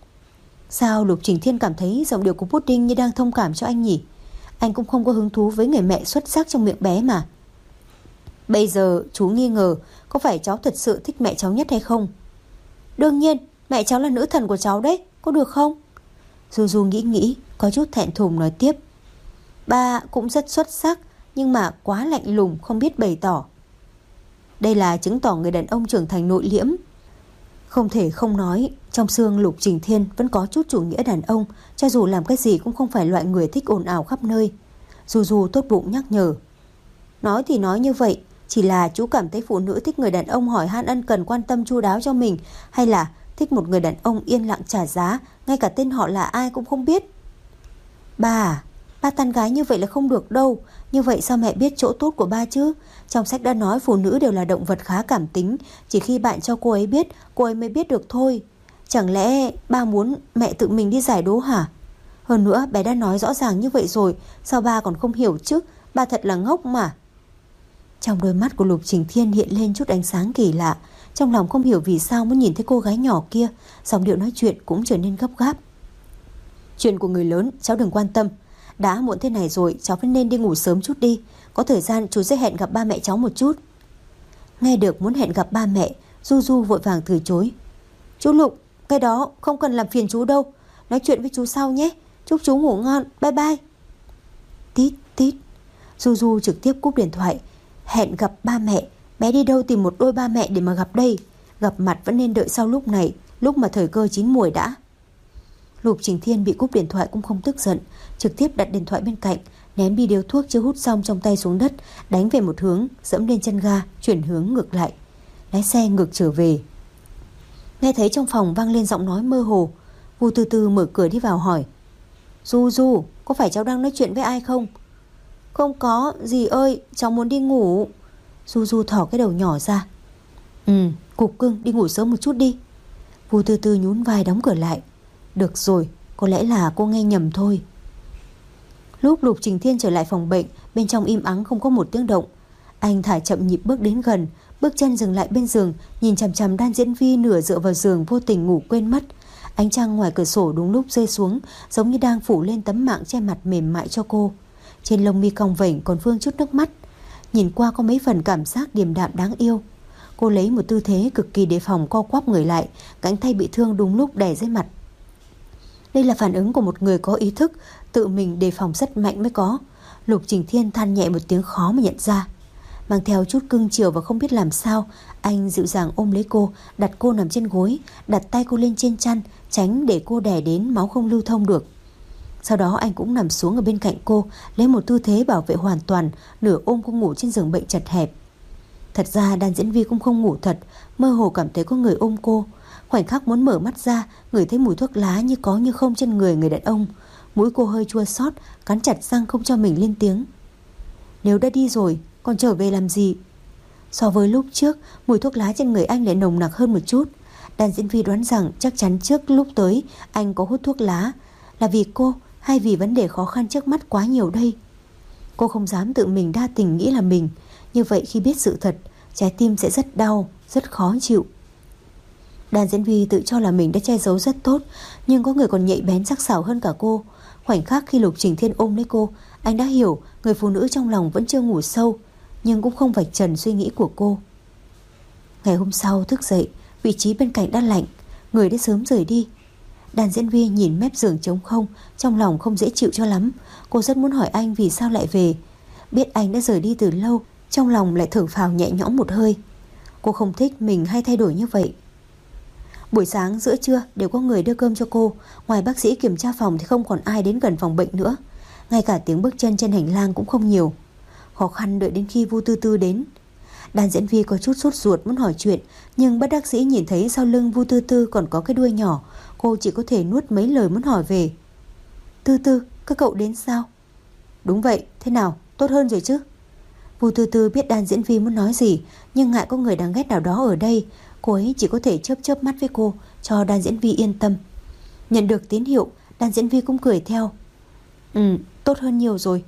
Sao Lục Trình Thiên cảm thấy giọng điệu của Pudding như đang thông cảm cho anh nhỉ? Anh cũng không có hứng thú với người mẹ xuất sắc trong miệng bé mà. Bây giờ chú nghi ngờ có phải cháu thật sự thích mẹ cháu nhất hay không? Đương nhiên, mẹ cháu là nữ thần của cháu đấy, có được không? Du Du nghĩ nghĩ, có chút thẹn thùng nói tiếp. Ba cũng rất xuất sắc, nhưng mà quá lạnh lùng, không biết bày tỏ. Đây là chứng tỏ người đàn ông trưởng thành nội liễm. Không thể không nói, trong xương Lục Trình Thiên vẫn có chút chủ nghĩa đàn ông, cho dù làm cái gì cũng không phải loại người thích ồn ào khắp nơi. Du Du tốt bụng nhắc nhở. Nói thì nói như vậy, chỉ là chú cảm thấy phụ nữ thích người đàn ông hỏi han ân cần quan tâm chu đáo cho mình, hay là thích một người đàn ông yên lặng trả giá, ngay cả tên họ là ai cũng không biết. Ba à, ba tán gái như vậy là không được đâu. Như vậy sao mẹ biết chỗ tốt của ba chứ? Trong sách đã nói phụ nữ đều là động vật khá cảm tính, chỉ khi bạn cho cô ấy biết, cô ấy mới biết được thôi. Chẳng lẽ ba muốn mẹ tự mình đi giải đố hả? Hơn nữa bé đã nói rõ ràng như vậy rồi, sao ba còn không hiểu chứ? Ba thật là ngốc mà. Trong đôi mắt của Lục Trình Thiên hiện lên chút ánh sáng kỳ lạ. Trong lòng không hiểu vì sao muốn nhìn thấy cô gái nhỏ kia, giọng điệu nói chuyện cũng trở nên gấp gáp. Chuyện của người lớn cháu đừng quan tâm. Đã muộn thế này rồi, cháu phải nên đi ngủ sớm chút đi. Có thời gian chú sẽ hẹn gặp ba mẹ cháu một chút. Nghe được muốn hẹn gặp ba mẹ, Du Du vội vàng từ chối. Chú Lục, cái đó không cần làm phiền chú đâu. Nói chuyện với chú sau nhé. Chúc chú ngủ ngon, bye bye. Tít tít. Du Du trực tiếp cúp điện thoại. Hẹn gặp ba mẹ, bé đi đâu tìm một đôi ba mẹ để mà gặp đây? Gặp mặt vẫn nên đợi sau lúc này, lúc mà thời cơ chín muồi đã. Lục Trình Thiên bị cúp điện thoại cũng không tức giận, trực tiếp đặt điện thoại bên cạnh, ném bi điếu thuốc chưa hút xong trong tay xuống đất, đánh về một hướng, dẫm lên chân ga, chuyển hướng ngược lại, lái xe ngược trở về. Nghe thấy trong phòng vang lên giọng nói mơ hồ, Vu Tư Tư mở cửa đi vào hỏi. Du Du, có phải cháu đang nói chuyện với ai không? Không có, dì ơi, cháu muốn đi ngủ. Du Du thỏ cái đầu nhỏ ra. Ừ, cục cưng, đi ngủ sớm một chút đi. Vu Tư Tư nhún vai đóng cửa lại. Được rồi, có lẽ là cô nghe nhầm thôi. Lúc Lục Trình Thiên trở lại phòng bệnh, bên trong im ắng không có một tiếng động. Anh thả chậm nhịp bước đến gần, bước chân dừng lại bên giường, nhìn chằm chằm Đan Diễn Vi nửa dựa vào giường vô tình ngủ quên mất. Ánh trăng ngoài cửa sổ đúng lúc rơi xuống, giống như đang phủ lên tấm mạng che mặt mềm mại cho cô. Trên lông mi cong vểnh còn vương chút nước mắt, nhìn qua có mấy phần cảm giác điềm đạm đáng yêu. Cô lấy một tư thế cực kỳ đề phòng co quắp người lại, cánh tay bị thương đúng lúc đè dưới mặt. Đây là phản ứng của một người có ý thức, tự mình đề phòng rất mạnh mới có. Lục Trình Thiên than nhẹ một tiếng khó mà nhận ra. Mang theo chút cưng chiều và không biết làm sao, anh dịu dàng ôm lấy cô, đặt cô nằm trên gối, đặt tay cô lên trên chăn, tránh để cô đè đến máu không lưu thông được. Sau đó anh cũng nằm xuống ở bên cạnh cô, lấy một tư thế bảo vệ hoàn toàn, nửa ôm cô ngủ trên giường bệnh chật hẹp. Thật ra Đan Diễn Vi cũng không ngủ thật, mơ hồ cảm thấy có người ôm cô. Khoảnh khắc muốn mở mắt ra, ngửi thấy mùi thuốc lá như có như không trên người người đàn ông. Mũi cô hơi chua xót, cắn chặt răng không cho mình lên tiếng. Nếu đã đi rồi, còn trở về làm gì? So với lúc trước, mùi thuốc lá trên người anh lại nồng nặc hơn một chút. Đan Diễn Vi đoán rằng chắc chắn trước lúc tới anh có hút thuốc lá. Là vì cô hay vì vấn đề khó khăn trước mắt quá nhiều đây? Cô không dám tự mình đa tình nghĩ là mình. Như vậy khi biết sự thật, trái tim sẽ rất đau, rất khó chịu. Đan Diễn Vi tự cho là mình đã che giấu rất tốt, nhưng có người còn nhạy bén sắc sảo hơn cả cô. Khoảnh khắc khi Lục Trình Thiên ôm lấy cô, anh đã hiểu người phụ nữ trong lòng vẫn chưa ngủ sâu, nhưng cũng không vạch trần suy nghĩ của cô. Ngày hôm sau thức dậy, vị trí bên cạnh đã lạnh, người đã sớm rời đi. Đan Diễn Vi nhìn mép giường trống không, trong lòng không dễ chịu cho lắm. Cô rất muốn hỏi anh vì sao lại về. Biết anh đã rời đi từ lâu, trong lòng lại thở phào nhẹ nhõm một hơi. Cô không thích mình hay thay đổi như vậy. Buổi sáng, giữa trưa đều có người đưa cơm cho cô. Ngoài bác sĩ kiểm tra phòng thì không còn ai đến gần phòng bệnh nữa. Ngay cả tiếng bước chân trên hành lang cũng không nhiều. Khó khăn đợi đến khi Vu Tư Tư đến. Đan Diễn Vi có chút sốt ruột muốn hỏi chuyện, nhưng bất đắc dĩ nhìn thấy sau lưng Vu Tư Tư còn có cái đuôi nhỏ, cô chỉ có thể nuốt mấy lời muốn hỏi về. Tư Tư, các cậu đến sao? Đúng vậy, thế nào, tốt hơn rồi chứ? Vu Tư Tư biết Đan Diễn Vi muốn nói gì, nhưng ngại có người đáng ghét nào đó ở đây, cô ấy chỉ có thể chớp chớp mắt với cô, cho Đan Diễn Vi yên tâm. Nhận được tín hiệu, Đan Diễn Vi cũng cười theo. Ừ, tốt hơn nhiều rồi.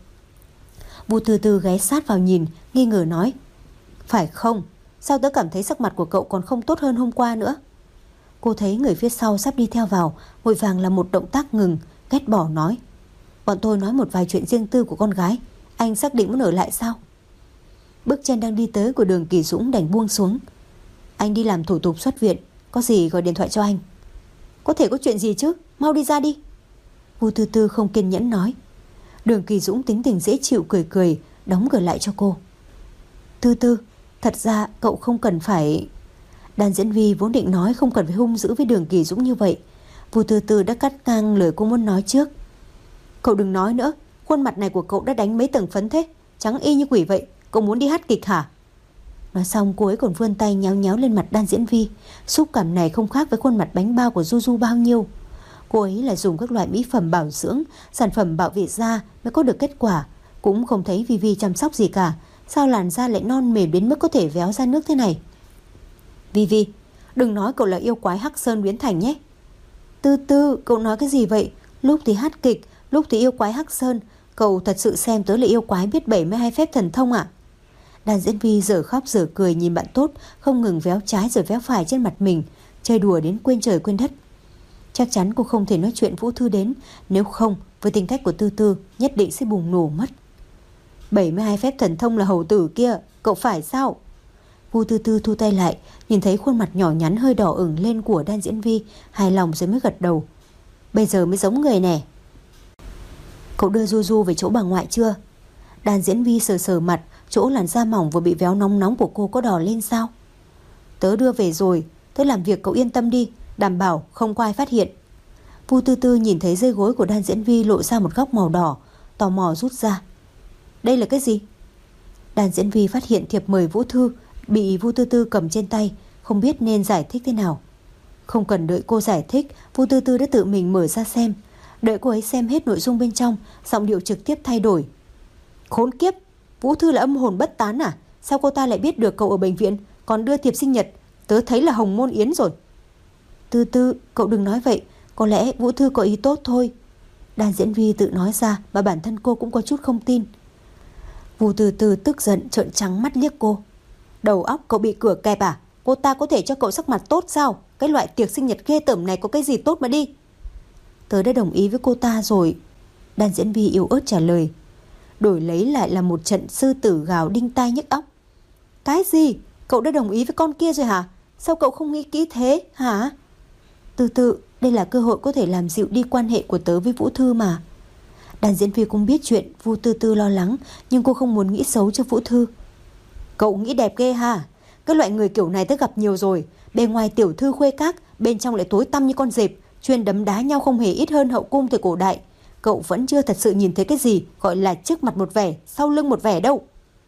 Vu Tư Tư ghé sát vào nhìn, nghi ngờ nói. Phải không? Sao tớ cảm thấy sắc mặt của cậu còn không tốt hơn hôm qua nữa? Cô thấy người phía sau sắp đi theo vào, vội vàng làm một động tác ngừng, ghét bỏ nói. Bọn tôi nói một vài chuyện riêng tư của con gái, anh xác định muốn ở lại sao? Bước chân đang đi tới của Đường Kỳ Dũng đành buông xuống. Anh đi làm thủ tục xuất viện, có gì gọi điện thoại cho anh. Có thể có chuyện gì chứ, mau đi ra đi. Vu Tư Tư không kiên nhẫn nói. Đường Kỳ Dũng tính tình dễ chịu cười cười, đóng cửa lại cho cô. Tư Tư, Thật ra cậu không cần phải... Đàn diễn Vi vốn định nói không cần phải hung dữ với Đường Kỳ Dũng như vậy. Vu Tư Tư đã cắt ngang lời cô muốn nói trước. Cậu đừng nói nữa, khuôn mặt này của cậu đã đánh mấy tầng phấn thế, trắng y như quỷ vậy. Cậu muốn đi hát kịch hả? Nói xong cô ấy còn vươn tay nhéo nhéo lên mặt Đan Diễn Vi. Xúc cảm này không khác với khuôn mặt bánh bao của Du Du bao nhiêu. Cô ấy là dùng các loại mỹ phẩm bảo dưỡng, sản phẩm bảo vệ da mới có được kết quả. Cũng không thấy Vi Vi chăm sóc gì cả. Sao làn da lại non mềm đến mức có thể véo ra nước thế này? Vi Vi, đừng nói cậu là yêu quái Hắc Sơn biến thành nhé. Tư Tư, cậu nói cái gì vậy? Lúc thì hát kịch, lúc thì yêu quái Hắc Sơn. Cậu thật sự xem tớ là yêu quái biết bảy mươi hai phép thần thông à? Đàn Diễn Vi giờ khóc giờ cười nhìn bạn tốt, không ngừng véo trái rồi véo phải trên mặt mình, chơi đùa đến quên trời quên đất. Chắc chắn cô không thể nói chuyện Vũ Thư đến, nếu không với tính cách của Tư Tư nhất định sẽ bùng nổ mất. bảy mươi hai phép thần thông là hầu tử kia, cậu phải sao? Vu Tư Tư thu tay lại, nhìn thấy khuôn mặt nhỏ nhắn hơi đỏ ửng lên của Đan Diễn Vi, hài lòng rồi mới gật đầu. Bây giờ mới giống người nè. Cậu đưa Du Du về chỗ bà ngoại chưa? Đan Diễn Vi sờ sờ mặt, chỗ làn da mỏng vừa bị véo nóng nóng của cô có đỏ lên sao? Tớ đưa về rồi, tớ làm việc cậu yên tâm đi, đảm bảo không có ai phát hiện. Vu Tư Tư nhìn thấy dây gối của Đan Diễn Vi lộ ra một góc màu đỏ, tò mò rút ra. Đây là cái gì? Đan Diễn Vi phát hiện thiệp mời Vũ Thư bị Vu Tư Tư cầm trên tay, không biết nên giải thích thế nào. Không cần đợi cô giải thích, Vu Tư Tư đã tự mình mở ra xem. Đợi cô ấy xem hết nội dung bên trong, giọng điệu trực tiếp thay đổi. Khốn kiếp, Vũ Thư là âm hồn bất tán à? Sao cô ta lại biết được cậu ở bệnh viện, còn đưa thiệp sinh nhật? Tớ thấy là hồng môn yến rồi. Tư Tư, cậu đừng nói vậy, có lẽ Vũ Thư có ý tốt thôi. Đan Diễn Vi tự nói ra mà bản thân cô cũng có chút không tin. Vu Tư Tư tức giận trợn trắng mắt liếc cô. Đầu óc cậu bị cửa kẹp à? Cô ta có thể cho cậu sắc mặt tốt sao? Cái loại tiệc sinh nhật ghê tởm này có cái gì tốt mà đi? Tớ đã đồng ý với cô ta rồi. Đan Diễn Vi yếu ớt trả lời. Đổi lấy lại là một trận sư tử gào đinh tai nhức óc. Cái gì? Cậu đã đồng ý với con kia rồi hả? Sao cậu không nghĩ kỹ thế hả? Từ từ, đây là cơ hội có thể làm dịu đi quan hệ của tớ với Vũ Thư mà. Đàn Diễn Vi cũng biết chuyện Vu Tư Tư lo lắng, nhưng cô không muốn nghĩ xấu cho Vũ Thư. Cậu nghĩ đẹp ghê ha? Cái loại người kiểu này tớ gặp nhiều rồi. Bề ngoài tiểu thư khuê các, bên trong lại tối tăm như con dẹp, chuyên đấm đá nhau không hề ít hơn hậu cung thời cổ đại. Cậu vẫn chưa thật sự nhìn thấy cái gì gọi là trước mặt một vẻ, sau lưng một vẻ đâu.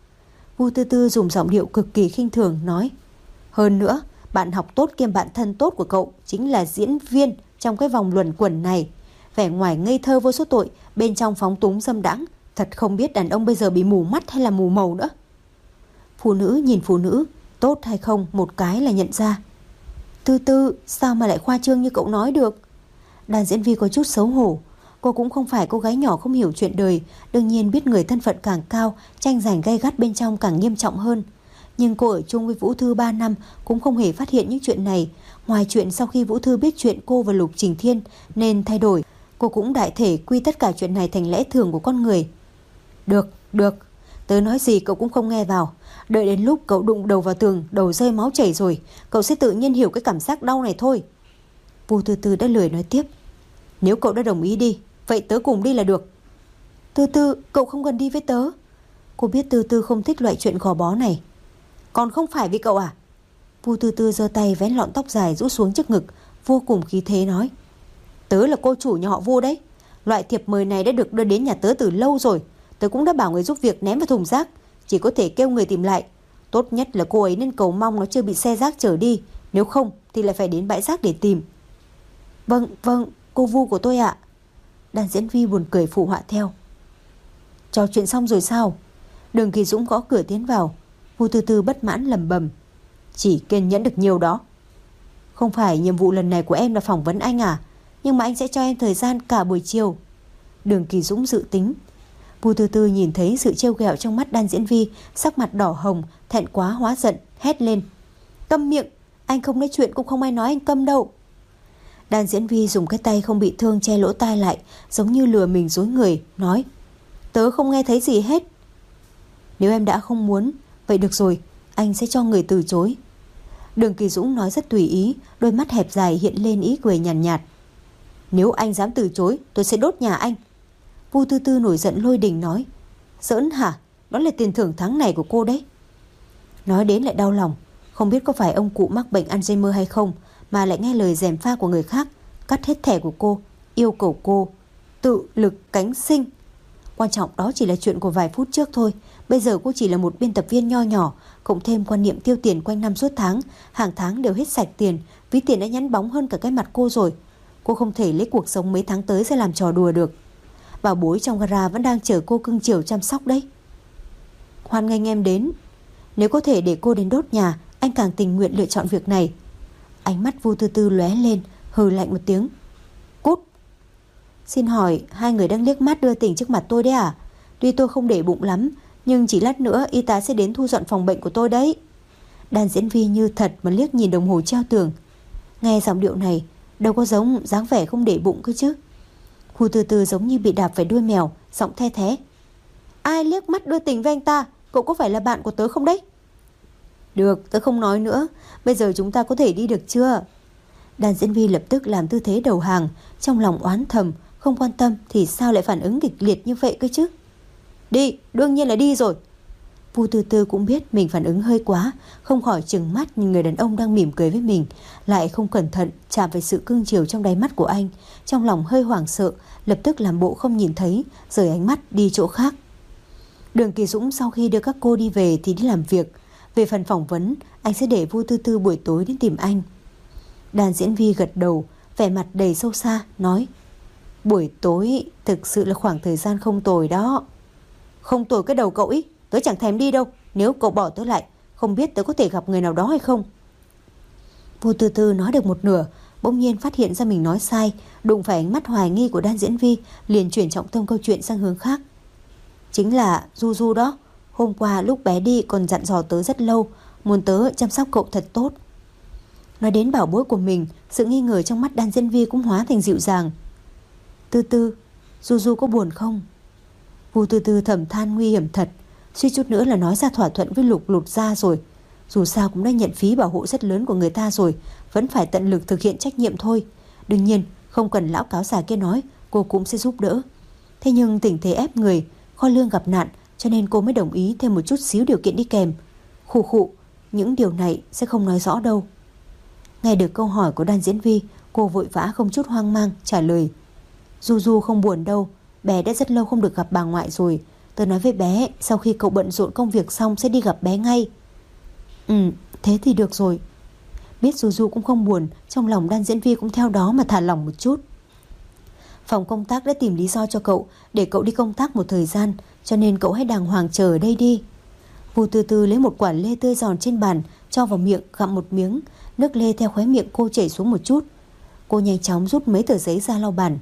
Vu Tư Tư dùng giọng điệu cực kỳ khinh thường nói. Hơn nữa, bạn học tốt kiêm bạn thân tốt của cậu chính là diễn viên trong cái vòng luẩn quẩn này. Vẻ ngoài ngây thơ vô số tội, bên trong phóng túng dâm đãng. Thật không biết đàn ông bây giờ bị mù mắt hay là mù màu nữa. Phụ nữ nhìn phụ nữ, tốt hay không một cái là nhận ra. Tư Tư, sao mà lại khoa trương như cậu nói được? Đàn Diễn Vi có chút xấu hổ. Cô cũng không phải cô gái nhỏ không hiểu chuyện đời, đương nhiên biết người thân phận càng cao, tranh giành gay gắt bên trong càng nghiêm trọng hơn. Nhưng cô ở chung với Vũ Thư ba năm cũng không hề phát hiện những chuyện này. Ngoài chuyện sau khi Vũ Thư biết chuyện cô và Lục Trình Thiên nên thay đổi, cô cũng đại thể quy tất cả chuyện này thành lẽ thường của con người. Được, được, tớ nói gì cậu cũng không nghe vào. Đợi đến lúc cậu đụng đầu vào tường, đầu rơi máu chảy rồi, cậu sẽ tự nhiên hiểu cái cảm giác đau này thôi. Vu Tư Tư đã lười nói tiếp. Nếu cậu đã đồng ý đi, vậy tớ cùng đi là được. Tư Tư, cậu không cần đi với tớ. Cô biết Tư Tư không thích loại chuyện gò bó này. Còn không phải vì cậu à? Vu Tư Tư giơ tay vén lọn tóc dài rũ xuống trước ngực, vô cùng khí thế nói. Tớ là cô chủ nhà họ Vu đấy. Loại thiệp mời này đã được đưa đến nhà tớ từ lâu rồi. Tớ cũng đã bảo người giúp việc ném vào thùng rác, chỉ có thể kêu người tìm lại. Tốt nhất là cô ấy nên cầu mong nó chưa bị xe rác chở đi, nếu không thì lại phải đến bãi rác để tìm. Vâng, vâng, cô Vu của tôi ạ. Đàn Diễn Vi buồn cười phụ họa theo. Trò chuyện xong rồi sao? Đường Kỳ Dũng gõ cửa tiến vào. Vu Tư Tư bất mãn lầm bầm. Chỉ kiên nhẫn được nhiều đó. Không phải nhiệm vụ lần này của em là phỏng vấn anh à? Nhưng mà anh sẽ cho em thời gian cả buổi chiều. Đường Kỳ Dũng dự tính. Vu Tư Tư nhìn thấy sự trêu ghẹo trong mắt Đan Diễn Vi, sắc mặt đỏ hồng, thẹn quá hóa giận, hét lên. Câm miệng, anh không nói chuyện cũng không ai nói anh câm đâu. Đan Diễn Vi dùng cái tay không bị thương che lỗ tai lại, giống như lừa mình dối người, nói. Tớ không nghe thấy gì hết. Nếu em đã không muốn, vậy được rồi, anh sẽ cho người từ chối. Đường Kỳ Dũng nói rất tùy ý, đôi mắt hẹp dài hiện lên ý cười nhàn nhạt, nhạt. Nếu anh dám từ chối, tôi sẽ đốt nhà anh. Vu Tư Tư nổi giận lôi đình nói. Giỡn hả? Đó là tiền thưởng tháng này của cô đấy. Nói đến lại đau lòng, không biết có phải ông cụ mắc bệnh Alzheimer hay không mà lại nghe lời gièm pha của người khác, cắt hết thẻ của cô, yêu cầu cô tự lực cánh sinh. Quan trọng đó chỉ là chuyện của vài phút trước thôi. Bây giờ cô chỉ là một biên tập viên nho nhỏ, cộng thêm quan niệm tiêu tiền quanh năm suốt tháng, hàng tháng đều hết sạch tiền, ví tiền đã nhẵn bóng hơn cả cái mặt cô rồi. Cô không thể lấy cuộc sống mấy tháng tới ra làm trò đùa được. Bảo bối trong gara vẫn đang chờ cô cưng chiều chăm sóc đấy. Hoan nghênh em đến. Nếu có thể để cô đến đốt nhà, anh càng tình nguyện lựa chọn việc này. Ánh mắt Vu Tư Tư lóe lên, hừ lạnh một tiếng. Cút. Xin hỏi, hai người đang liếc mắt đưa tình trước mặt tôi đấy à? Tuy tôi không để bụng lắm, nhưng chỉ lát nữa y tá sẽ đến thu dọn phòng bệnh của tôi đấy. Đàn diễn viên như thật mà liếc nhìn đồng hồ treo tường. Nghe giọng điệu này, đâu có giống dáng vẻ không để bụng cơ chứ. Vu Tư Tư giống như bị đạp phải đuôi mèo, giọng the thé. Ai liếc mắt đưa tình với anh ta? Cậu có phải là bạn của tớ không đấy? Được, tớ không nói nữa. Bây giờ chúng ta có thể đi được chưa? Đàn diễn viên lập tức làm tư thế đầu hàng, trong lòng oán thầm, không quan tâm thì sao lại phản ứng kịch liệt như vậy cơ chứ. Đi, đương nhiên là đi rồi. Vu Tư Tư cũng biết mình phản ứng hơi quá, không khỏi trừng mắt nhìn người đàn ông đang mỉm cười với mình, lại không cẩn thận chạm phải sự cưng chiều trong đáy mắt của anh, trong lòng hơi hoảng sợ, lập tức làm bộ không nhìn thấy, rời ánh mắt đi chỗ khác. Đường Kỳ Dũng sau khi đưa các cô đi về thì đi làm việc. Về phần phỏng vấn, anh sẽ để Vu Tư Tư buổi tối đến tìm anh. Đàn diễn viên gật đầu, vẻ mặt đầy sâu xa, nói: Buổi tối thực sự là khoảng thời gian không tồi đó. Không tồi cái đầu cậu ý, tớ chẳng thèm đi đâu. Nếu cậu bỏ tớ lại, không biết tớ có thể gặp người nào đó hay không. Vu Tư Tư nói được một nửa, bỗng nhiên phát hiện ra mình nói sai, đụng phải ánh mắt hoài nghi của đan diễn viên, liền chuyển trọng tâm câu chuyện sang hướng khác. Chính là Du Du đó. Hôm qua lúc bé đi còn dặn dò tớ rất lâu, muốn tớ chăm sóc cậu thật tốt. Nói đến bảo bối của mình, sự nghi ngờ trong mắt đan diễn viên cũng hóa thành dịu dàng. Tư Tư, Du Du có buồn không? Vu Tư Tư thầm than nguy hiểm thật, suy chút nữa là nói ra thỏa thuận với Lục Lột ra rồi. Dù sao cũng đã nhận phí bảo hộ rất lớn của người ta rồi, vẫn phải tận lực thực hiện trách nhiệm thôi. Đương nhiên không cần lão cáo già kia nói, cô cũng sẽ giúp đỡ. Thế nhưng tình thế ép người, kho lương gặp nạn, cho nên cô mới đồng ý thêm một chút xíu điều kiện đi kèm. Khụ khụ, những điều này sẽ không nói rõ đâu. Nghe được câu hỏi của đan diễn viên, cô vội vã không chút hoang mang trả lời. Du Du không buồn đâu, bé đã rất lâu không được gặp bà ngoại rồi. Tớ nói với bé, sau khi cậu bận rộn công việc xong sẽ đi gặp bé ngay. Ừ, thế thì được rồi. Biết Du Du cũng không buồn, trong lòng đan diễn viên cũng theo đó mà thả lỏng một chút. Phòng công tác đã tìm lý do cho cậu, để cậu đi công tác một thời gian, cho nên cậu hãy đàng hoàng chờ ở đây đi. Vu Tư Tư lấy một quả lê tươi giòn trên bàn, cho vào miệng gặm một miếng, nước lê theo khóe miệng cô chảy xuống một chút. Cô nhanh chóng rút mấy tờ giấy ra lau bàn.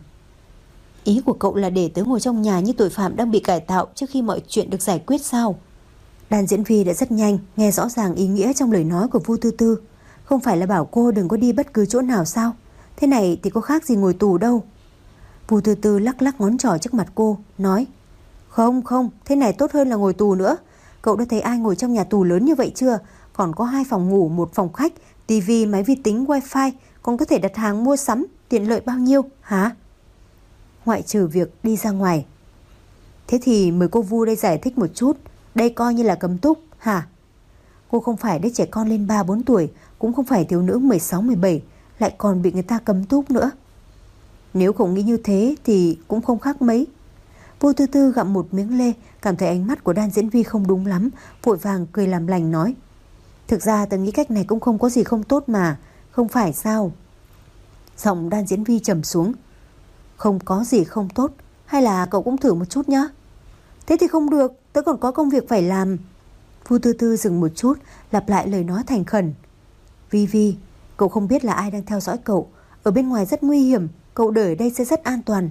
Ý của cậu là để tớ ngồi trong nhà như tội phạm đang bị cải tạo trước khi mọi chuyện được giải quyết sao? Đàn diễn viên đã rất nhanh nghe rõ ràng ý nghĩa trong lời nói của Vu Tư Tư. Không phải là bảo cô đừng có đi bất cứ chỗ nào sao? Thế này thì có khác gì ngồi tù đâu. Vu Tư Tư lắc lắc ngón trỏ trước mặt cô, nói: Không không, thế này tốt hơn là ngồi tù nữa. Cậu đã thấy ai ngồi trong nhà tù lớn như vậy chưa? Còn có hai phòng ngủ, một phòng khách, tivi, máy vi tính, wifi, còn có thể đặt hàng mua sắm, tiện lợi bao nhiêu, hả? Ngoại trừ việc đi ra ngoài. Thế thì mời cô Vu đây giải thích một chút, đây coi như là cấm túc, hả? Cô không phải đứa trẻ con lên ba bốn tuổi, cũng không phải thiếu nữ mười sáu mười bảy, lại còn bị người ta cấm túc nữa. Nếu cậu nghĩ như thế thì cũng không khác mấy. Vu Tư Tư gặm một miếng lê, cảm thấy ánh mắt của đan diễn viên không đúng lắm, vội vàng cười làm lành nói: Thực ra tớ nghĩ cách này cũng không có gì không tốt mà, không phải sao? Giọng đan diễn viên trầm xuống. Không có gì không tốt, hay là cậu cũng thử một chút nhá? Thế thì không được, tớ còn có công việc phải làm. Vu Tư Tư dừng một chút, lặp lại lời nói thành khẩn. Vi Vi, cậu không biết là ai đang theo dõi cậu, ở bên ngoài rất nguy hiểm, cậu đợi ở đây sẽ rất an toàn.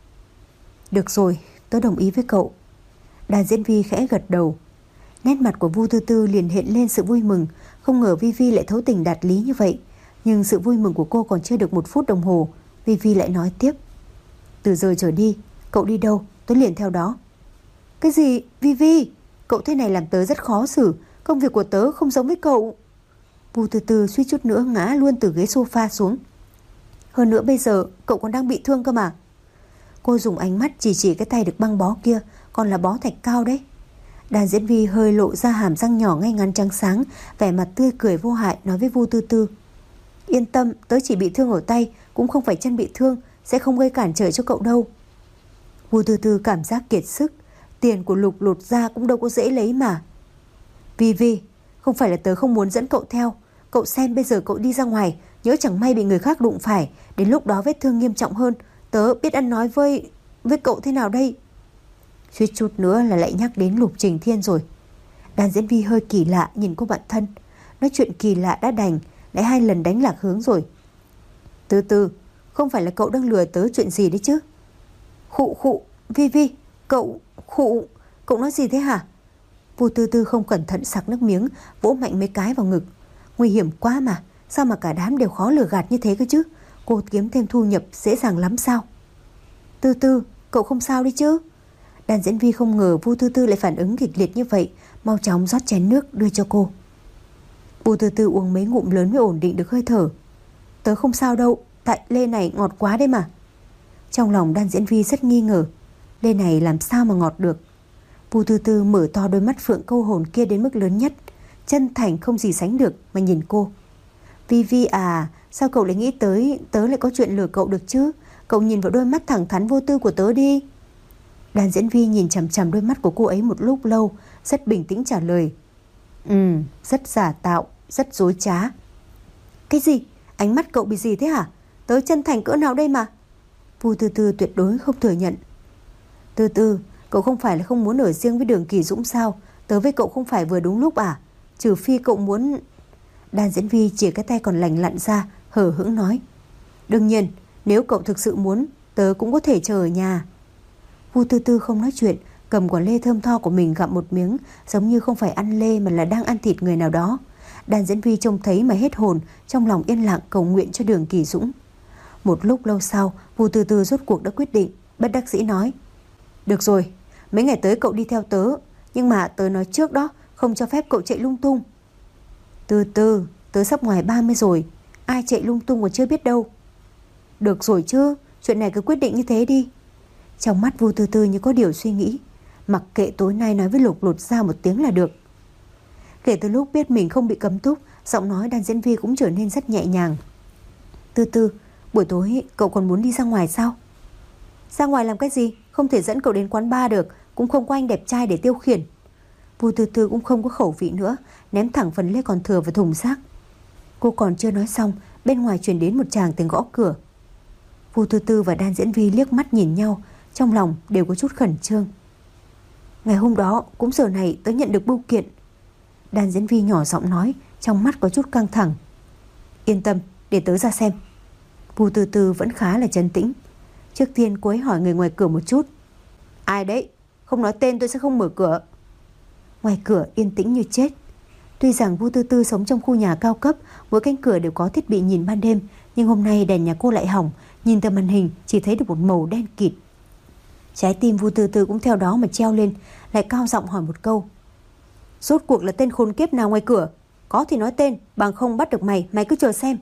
Được rồi, tớ đồng ý với cậu. Đàn diễn viên khẽ gật đầu. Nét mặt của Vu Tư Tư liền hiện lên sự vui mừng, không ngờ Vi Vi lại thấu tình đạt lý như vậy. Nhưng sự vui mừng của cô còn chưa được một phút đồng hồ, Vi Vi lại nói tiếp: Từ giờ trở đi, cậu đi đâu, tớ liền theo đó. Cái gì, Vi Vi? Cậu thế này làm tớ rất khó xử, công việc của tớ không giống với cậu. Vu Tư Tư suýt chút nữa ngã luôn từ ghế sofa xuống. Hơn nữa bây giờ cậu còn đang bị thương cơ mà. Cô dùng ánh mắt chỉ chỉ cái tay được băng bó kia, còn là bó thạch cao đấy. Đàn diễn Vi hơi lộ ra hàm răng nhỏ ngay ngắn trắng sáng, vẻ mặt tươi cười vô hại nói với Vu Tư Tư: Yên tâm, tớ chỉ bị thương ở tay, cũng không phải chân bị thương, sẽ không gây cản trở cho cậu đâu. Vu Tư Tư cảm giác kiệt sức, tiền của Lục lột ra cũng đâu có dễ lấy mà. Vi Vi, không phải là tớ không muốn dẫn cậu theo, cậu xem bây giờ cậu đi ra ngoài, nhỡ chẳng may bị người khác đụng phải, đến lúc đó vết thương nghiêm trọng hơn, tớ biết ăn nói với với cậu thế nào đây? Suýt chút nữa là lại nhắc đến Lục Trình Thiên rồi. Đàn diễn Vi hơi kỳ lạ nhìn cô bạn thân, nói chuyện kỳ lạ đã đành, lại hai lần đánh lạc hướng rồi. Từ từ, không phải là cậu đang lừa tớ chuyện gì đấy chứ? Khụ khụ, Vi Vi, cậu, khụ, cậu nói gì thế hả? Vu Tư Tư không cẩn thận sặc nước miếng, vỗ mạnh mấy cái vào ngực. Nguy hiểm quá mà, sao mà cả đám đều khó lừa gạt như thế cơ chứ? Cô kiếm thêm thu nhập dễ dàng lắm sao? Tư Tư, cậu không sao đi chứ? Đàn diễn Vi không ngờ Vu Tư Tư lại phản ứng kịch liệt như vậy, mau chóng rót chén nước đưa cho cô. Vu Tư Tư uống mấy ngụm lớn mới ổn định được hơi thở. Tớ không sao đâu, tại lê này ngọt quá đấy mà. Trong lòng Đàn diễn Vi rất nghi ngờ, lê này làm sao mà ngọt được. Vu Tư Tư mở to đôi mắt phượng câu hồn kia đến mức lớn nhất, chân thành không gì sánh được mà nhìn cô. Vi Vi à, sao cậu lại nghĩ tới tớ lại có chuyện lừa cậu được chứ? Cậu nhìn vào đôi mắt thẳng thắn vô tư của tớ đi. Đàn diễn Vi nhìn chằm chằm đôi mắt của cô ấy một lúc lâu, rất bình tĩnh trả lời. Ừ, rất giả tạo, rất dối trá. Cái gì? Ánh mắt cậu bị gì thế hả? Tớ chân thành cỡ nào đây mà? Vu Tư Tư tuyệt đối không thừa nhận. Tư Tư, cậu không phải là không muốn ở riêng với Đường Kỳ Dũng sao? Tớ với cậu không phải vừa đúng lúc à? Trừ phi cậu muốn... Đàn diễn Vi chỉ cái tay còn lành lặn ra, hờ hững nói. Đương nhiên, nếu cậu thực sự muốn, tớ cũng có thể chờ ở nhà. Vu Tư Tư không nói chuyện, cầm quả lê thơm tho của mình gặm một miếng, giống như không phải ăn lê mà là đang ăn thịt người nào đó. Đàn diễn Vi trông thấy mà hết hồn, trong lòng yên lặng cầu nguyện cho Đường Kỳ Dũng. Một lúc lâu sau, Vu Tư Tư rốt cuộc đã quyết định, bất đắc dĩ nói. Được rồi, mấy ngày tới cậu đi theo tớ, nhưng mà tớ nói trước đó, không cho phép cậu chạy lung tung. Tư Tư, tớ sắp ngoài ba mươi rồi, ai chạy lung tung còn chưa biết đâu. Được rồi chứ, chuyện này cứ quyết định như thế đi. Trong mắt Vu Tư Tư như có điều suy nghĩ, mặc kệ tối nay nói với Lục lột ra một tiếng là được. Kể từ lúc biết mình không bị cấm túc, giọng nói Đàn diễn Vi cũng trở nên rất nhẹ nhàng. Tư Tư, buổi tối cậu còn muốn đi ra ngoài sao? Ra ngoài làm cái gì? Không thể dẫn cậu đến quán bar được, cũng không có anh đẹp trai để tiêu khiển. Vu Tư Tư cũng không có khẩu vị nữa, ném thẳng phần lê còn thừa vào thùng rác. Cô còn chưa nói xong, bên ngoài truyền đến một tràng tiếng gõ cửa. Vu Tư Tư và Đan Diễn Vi liếc mắt nhìn nhau, trong lòng đều có chút khẩn trương. Ngày hôm đó cũng giờ này tớ nhận được bưu kiện. Đan Diễn Vi nhỏ giọng nói, trong mắt có chút căng thẳng. Yên tâm, để tớ ra xem. Vu Tư Tư vẫn khá là trấn tĩnh. Trước tiên cô ấy hỏi người ngoài cửa một chút. Ai đấy? Không nói tên tôi sẽ không mở cửa. Ngoài cửa yên tĩnh như chết. Tuy rằng Vu Tư Tư sống trong khu nhà cao cấp, mỗi cánh cửa đều có thiết bị nhìn ban đêm, nhưng hôm nay đèn nhà cô lại hỏng, nhìn từ màn hình chỉ thấy được một màu đen kịt. Trái tim Vu Tư Tư cũng theo đó mà treo lên, lại cao giọng hỏi một câu. Rốt cuộc là tên khốn kiếp nào ngoài cửa? Có thì nói tên, bằng không bắt được mày, mày cứ chờ xem.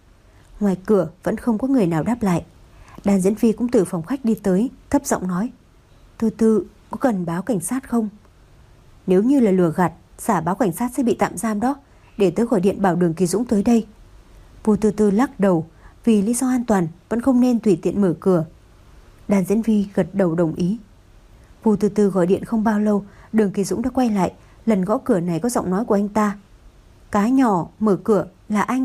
Ngoài cửa vẫn không có người nào đáp lại. Đàn Diễn Vi cũng từ phòng khách đi tới, thấp giọng nói. Tư Tư, có cần báo cảnh sát không? Nếu như là lừa gạt, giả báo cảnh sát sẽ bị tạm giam đó. Để tớ gọi điện bảo Đường Kỳ Dũng tới đây. Vu Tư Tư lắc đầu, vì lý do an toàn vẫn không nên tùy tiện mở cửa. Đàn Diễn Vi gật đầu đồng ý. Vu Tư Tư gọi điện không bao lâu, Đường Kỳ Dũng đã quay lại. Lần gõ cửa này có giọng nói của anh ta. Cá nhỏ, mở cửa, là anh.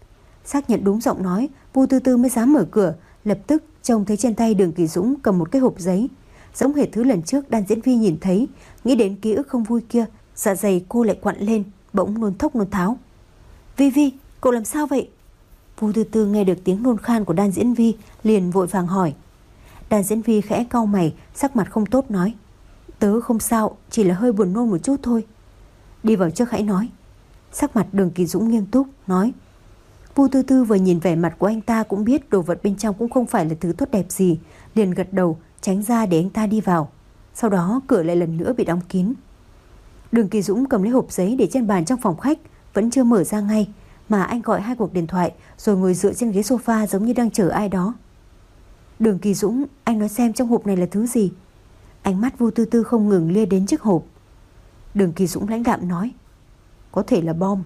Xác nhận đúng giọng nói, Vu Tư Tư mới dám mở cửa. Lập tức trông thấy trên tay Đường Kỳ Dũng cầm một cái hộp giấy, giống hệt thứ lần trước Đan Diễn Vi nhìn thấy. Nghĩ đến ký ức không vui kia, dạ dày cô lại quặn lên, bỗng nôn thốc nôn tháo. Vi Vi, cậu làm sao vậy? Vu Tư Tư nghe được tiếng nôn khan của Đan Diễn Vi, liền vội vàng hỏi. Đan Diễn Vi khẽ cau mày, sắc mặt không tốt nói. Tớ không sao, chỉ là hơi buồn nôn một chút thôi. Đi vào trước hãy nói. Sắc mặt Đường Kỳ Dũng nghiêm túc nói. Vu Tư Tư vừa nhìn vẻ mặt của anh ta cũng biết đồ vật bên trong cũng không phải là thứ tốt đẹp gì, liền gật đầu tránh ra để anh ta đi vào. Sau đó cửa lại lần nữa bị đóng kín. Đường Kỳ Dũng cầm lấy hộp giấy để trên bàn trong phòng khách, vẫn chưa mở ra ngay, mà anh gọi hai cuộc điện thoại rồi ngồi dựa trên ghế sofa giống như đang chờ ai đó. Đường Kỳ Dũng, anh nói xem trong hộp này là thứ gì? Ánh mắt Vu Tư Tư không ngừng lia đến chiếc hộp. Đường Kỳ Dũng lãnh đạm nói. Có thể là bom.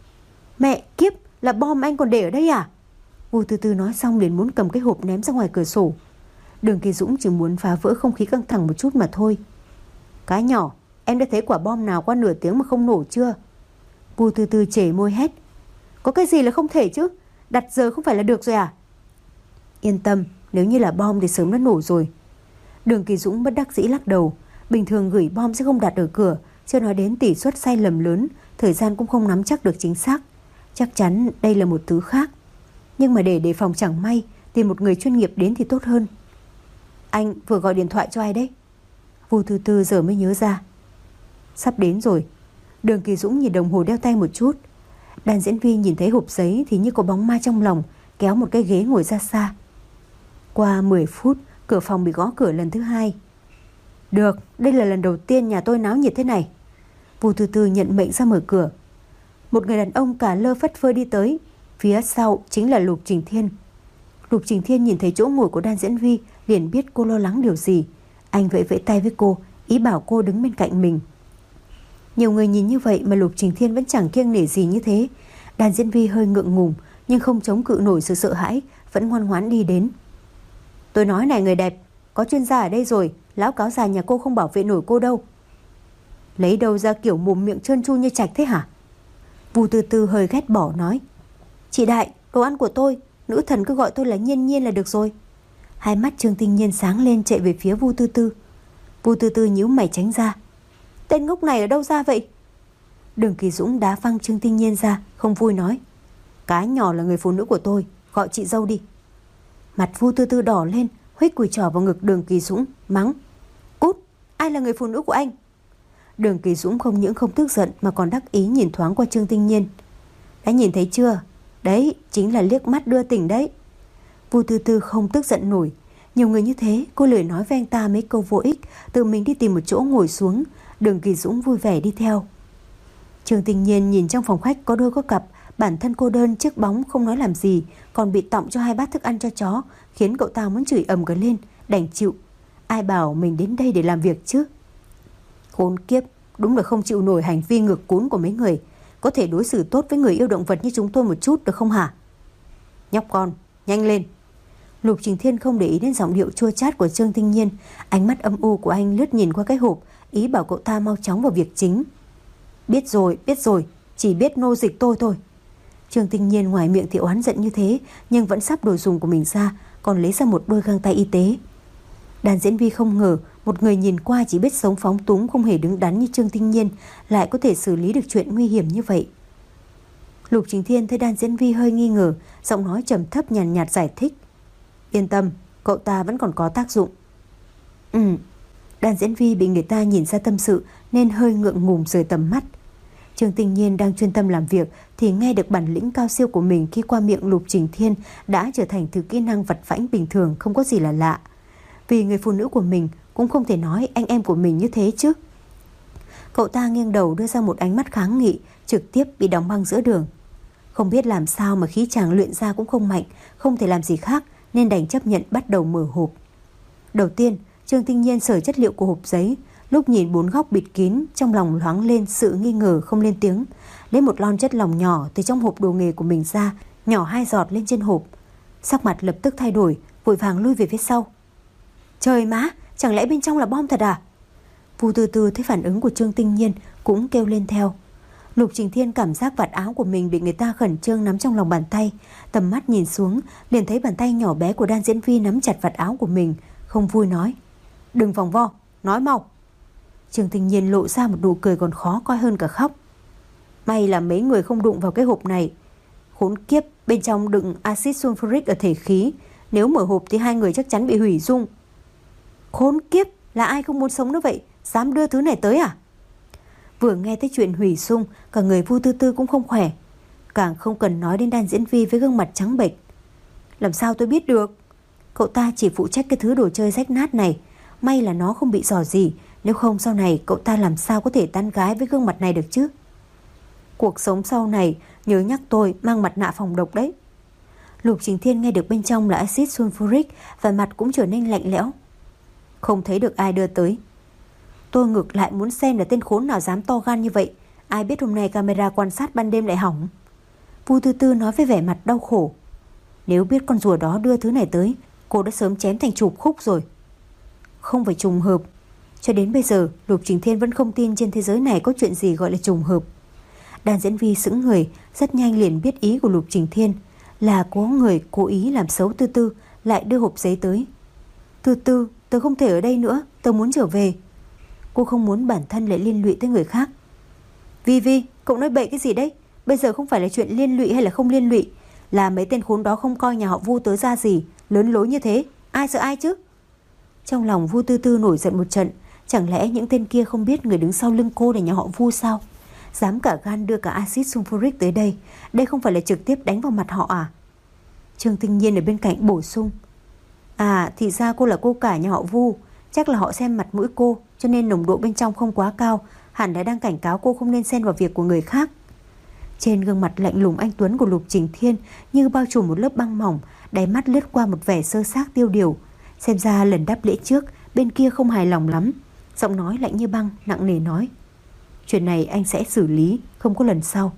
Mẹ kiếp, là bom anh còn để ở đây à? Vu Tư Tư nói xong liền muốn cầm cái hộp ném ra ngoài cửa sổ. Đường Kỳ Dũng chỉ muốn phá vỡ không khí căng thẳng một chút mà thôi. Cái nhỏ, em đã thấy quả bom nào qua nửa tiếng mà không nổ chưa? Vu Tư Tư chảy môi hét. Có cái gì là không thể chứ? Đặt giờ không phải là được rồi à? Yên tâm, nếu như là bom thì sớm đã nổ rồi. Đường Kỳ Dũng bất đắc dĩ lắc đầu. Bình thường gửi bom sẽ không đặt ở cửa, chưa nói đến tỷ suất sai lầm lớn, thời gian cũng không nắm chắc được chính xác. Chắc chắn đây là một thứ khác. Nhưng mà để đề phòng chẳng may, tìm một người chuyên nghiệp đến thì tốt hơn. Anh vừa gọi điện thoại cho ai đấy? Vu Tư Tư giờ mới nhớ ra. Sắp đến rồi. Đường Kỳ Dũng nhìn đồng hồ đeo tay một chút. Đàn diễn viên nhìn thấy hộp giấy thì như có bóng ma trong lòng, kéo một cái ghế ngồi ra xa. Qua mười phút, cửa phòng bị gõ cửa lần thứ hai. Được, đây là lần đầu tiên nhà tôi náo nhiệt thế này. Vu Tư Tư nhận mệnh ra mở cửa. Một người đàn ông cả lơ phất phơ đi tới. Phía sau chính là Lục Trình Thiên. Lục Trình Thiên nhìn thấy chỗ ngồi của Đan Diễn Vi liền biết cô lo lắng điều gì. Anh vẫy vẫy tay với cô, ý bảo cô đứng bên cạnh mình. Nhiều người nhìn như vậy mà Lục Trình Thiên vẫn chẳng kiêng nể gì như thế. Đan Diễn Vi hơi ngượng ngùng nhưng không chống cự nổi sự sợ hãi, vẫn ngoan ngoãn đi đến. Tôi nói này người đẹp, có chuyên gia ở đây rồi, lão cáo già nhà cô không bảo vệ nổi cô đâu. Lấy đâu ra kiểu mồm miệng trơn tru như trạch thế hả? Vu Tư Tư hơi ghét bỏ nói. Chị Đại, đồ ăn của tôi, nữ thần cứ gọi tôi là Nhiên Nhiên là được rồi. Hai mắt Trương Tinh Nhiên sáng lên chạy về phía Vu Tư Tư. Vu Tư Tư nhíu mày tránh ra. Tên ngốc này ở đâu ra vậy? Đường Kỳ Dũng đá văng Trương Tinh Nhiên ra, không vui nói. Cái nhỏ là người phụ nữ của tôi, gọi chị dâu đi. Mặt Vu Tư Tư đỏ lên, huých cùi trỏ vào ngực Đường Kỳ Dũng, mắng. Cút, ai là người phụ nữ của anh? Đường Kỳ Dũng không những không tức giận mà còn đắc ý nhìn thoáng qua Trương Tinh Nhiên. Đã nhìn thấy chưa? Đấy, chính là liếc mắt đưa tình đấy. Vu Tư Tư không tức giận nổi. Nhiều người như thế, cô lười nói với anh ta mấy câu vô ích, tự mình đi tìm một chỗ ngồi xuống. Đường Kỳ Dũng vui vẻ đi theo. Trương Tinh Nhiên nhìn trong phòng khách có đôi có cặp, bản thân cô đơn chiếc bóng không nói làm gì, còn bị tọng cho hai bát thức ăn cho chó, khiến cậu ta muốn chửi ầm cả lên, đành chịu. Ai bảo mình đến đây để làm việc chứ? Khốn kiếp, đúng là không chịu nổi hành vi ngược cún của mấy người. Có thể đối xử tốt với người yêu động vật như chúng tôi một chút được không hả? Nhóc con, nhanh lên. Lục Trình Thiên không để ý đến giọng điệu chua chát của Trương Tinh Nhiên. Ánh mắt âm u của anh lướt nhìn qua cái hộp, ý bảo cậu ta mau chóng vào việc chính. Biết rồi, biết rồi, chỉ biết nô dịch tôi thôi. Trương Tinh Nhiên ngoài miệng thì oán giận như thế, nhưng vẫn sắp đồ dùng của mình ra, còn lấy ra một đôi găng tay y tế. Đàn Diễn Vi không ngờ một người nhìn qua chỉ biết sống phóng túng, không hề đứng đắn như Trương Tinh Nhiên lại có thể xử lý được chuyện nguy hiểm như vậy. Lục Trình Thiên thấy Đan Diễn Vi hơi nghi ngờ, giọng nói trầm thấp nhàn nhạt, nhạt giải thích. Yên tâm, cậu ta vẫn còn có tác dụng. Ừ. Đan Diễn Vi bị người ta nhìn ra tâm sự nên hơi ngượng ngùng rời tầm mắt. Trương Tinh Nhiên đang chuyên tâm làm việc thì nghe được bản lĩnh cao siêu của mình khi qua miệng Lục Trình Thiên đã trở thành thứ kỹ năng vặt vãnh bình thường, không có gì là lạ. Vì người phụ nữ của mình cũng không thể nói anh em của mình như thế chứ. Cậu ta nghiêng đầu đưa ra một ánh mắt kháng nghị, trực tiếp bị đóng băng giữa đường. Không biết làm sao mà khí chàng luyện ra cũng không mạnh, không thể làm gì khác nên đành chấp nhận bắt đầu mở hộp. Đầu tiên, Trương Tinh Nhiên sờ chất liệu của hộp giấy, lúc nhìn bốn góc bịt kín, trong lòng loáng lên sự nghi ngờ không lên tiếng, lấy một lon chất lỏng nhỏ từ trong hộp đồ nghề của mình ra, nhỏ hai giọt lên trên hộp. Sắc mặt lập tức thay đổi, vội vàng lui về phía sau. Trời má, chẳng lẽ bên trong là bom thật à? Vu Tư Tư thấy phản ứng của Trương Tinh Nhiên cũng kêu lên theo. Lục Trình Thiên cảm giác vạt áo của mình bị người ta khẩn trương nắm trong lòng bàn tay, tầm mắt nhìn xuống liền thấy bàn tay nhỏ bé của Đan Diễn Vi nắm chặt vạt áo của mình, không vui nói. Đừng vòng vo, nói mau. Trương Tinh Nhiên lộ ra một nụ cười còn khó coi hơn cả khóc. May là mấy người không đụng vào cái hộp này. Khốn kiếp, bên trong đựng axit sulfuric ở thể khí, nếu mở hộp thì hai người chắc chắn bị hủy dung. Khốn kiếp, là ai không muốn sống nữa vậy, dám đưa thứ này tới à? Vừa nghe tới chuyện hủy dung, cả người Vu Tư Tư cũng không khỏe. Càng không cần nói đến Đan Diễn Vi với gương mặt trắng bệch. Làm sao tôi biết được? Cậu ta chỉ phụ trách cái thứ đồ chơi rách nát này. May là nó không bị rò gì, nếu không sau này cậu ta làm sao có thể tán gái với gương mặt này được chứ? Cuộc sống sau này nhớ nhắc tôi mang mặt nạ phòng độc đấy. Lục Trình Thiên nghe được bên trong là axit sulfuric và mặt cũng trở nên lạnh lẽo. Không thấy được ai đưa tới. Tôi ngược lại muốn xem là tên khốn nào dám to gan như vậy. Ai biết hôm nay camera quan sát ban đêm lại hỏng. Vu Tư Tư nói với vẻ mặt đau khổ. Nếu biết con rùa đó đưa thứ này tới, cô đã sớm chém thành chục khúc rồi. Không phải trùng hợp. Cho đến bây giờ Lục Trình Thiên vẫn không tin trên thế giới này có chuyện gì gọi là trùng hợp. Đàn diễn viên sững người, rất nhanh liền biết ý của Lục Trình Thiên là có người cố ý làm xấu Tư Tư, lại đưa hộp giấy tới. Tư Tư, tớ không thể ở đây nữa, tớ muốn trở về. Cô không muốn bản thân lại liên lụy tới người khác. Vi Vi, cậu nói bậy cái gì đấy? Bây giờ không phải là chuyện liên lụy hay là không liên lụy, là mấy tên khốn đó không coi nhà họ Vu tớ ra gì, lớn lối như thế, ai sợ ai chứ? Trong lòng Vu Tư Tư nổi giận một trận. Chẳng lẽ những tên kia không biết người đứng sau lưng cô là nhà họ Vu sao? Dám cả gan đưa cả axit sulfuric tới đây. Đây không phải là trực tiếp đánh vào mặt họ à? Trương Tinh Nhiên ở bên cạnh bổ sung. À, thì ra cô là cô cả nhà họ Vu. Chắc là họ xem mặt mũi cô, cho nên nồng độ bên trong không quá cao. Hẳn đã đang cảnh cáo cô không nên xen vào việc của người khác. Trên gương mặt lạnh lùng anh tuấn của Lục Trình Thiên như bao trùm một lớp băng mỏng, đáy mắt lướt qua một vẻ sơ xác tiêu điều. Xem ra lần đáp lễ trước bên kia không hài lòng lắm. Giọng nói lạnh như băng, nặng nề nói. Chuyện này anh sẽ xử lý, không có lần sau.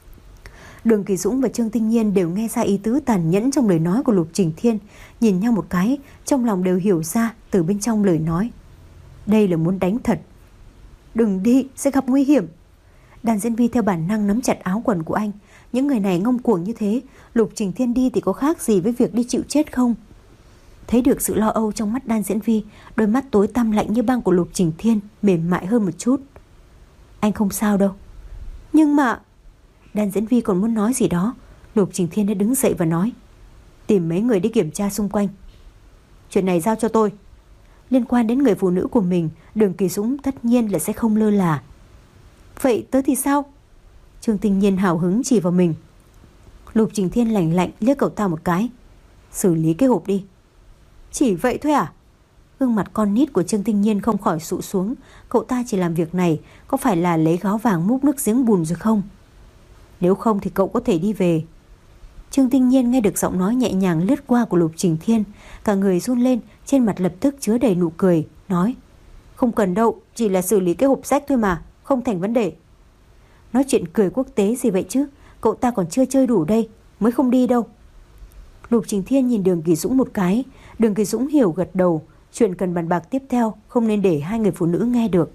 Đường Kỳ Dũng và Trương Tinh Nhiên đều nghe ra ý tứ tàn nhẫn trong lời nói của Lục Trình Thiên. Nhìn nhau một cái, trong lòng đều hiểu ra từ bên trong lời nói. Đây là muốn đánh thật. Đừng đi, sẽ gặp nguy hiểm. Đàn diễn viên theo bản năng nắm chặt áo quần của anh. Những người này ngông cuồng như thế, Lục Trình Thiên đi thì có khác gì với việc đi chịu chết không? Thấy được sự lo âu trong mắt Đan Diễn Vi, đôi mắt tối tăm lạnh như băng của Lục Trình Thiên mềm mại hơn một chút. Anh không sao đâu. Nhưng mà... Đan Diễn Vi còn muốn nói gì đó, Lục Trình Thiên đã đứng dậy và nói. Tìm mấy người đi kiểm tra xung quanh. Chuyện này giao cho tôi. Liên quan đến người phụ nữ của mình, Đường Kỳ Dũng tất nhiên là sẽ không lơ là. Vậy tớ thì sao? Trương Tinh Nhiên hào hứng chỉ vào mình. Lục Trình Thiên lạnh lạnh liếc cậu ta một cái. Xử lý cái hộp đi. Chỉ vậy thôi à? Gương mặt con nít của Trương Tinh Nhiên không khỏi sụ xuống. Cậu ta chỉ làm việc này có phải là lấy gáo vàng múc nước giếng bùn rồi không? Nếu không thì cậu có thể đi về. Trương Tinh Nhiên nghe được giọng nói nhẹ nhàng lướt qua của Lục Trình Thiên, cả người run lên, trên mặt lập tức chứa đầy nụ cười, nói. Không cần đâu, chỉ là xử lý cái hộp rách thôi mà, không thành vấn đề. Nói chuyện cười quốc tế gì vậy chứ? Cậu ta còn chưa chơi đủ đây, mới không đi đâu. Lục Trình Thiên nhìn Đường Kỳ Dũng một cái. Đường Kỳ Dũng hiểu gật đầu. Chuyện cần bàn bạc tiếp theo không nên để hai người phụ nữ nghe được.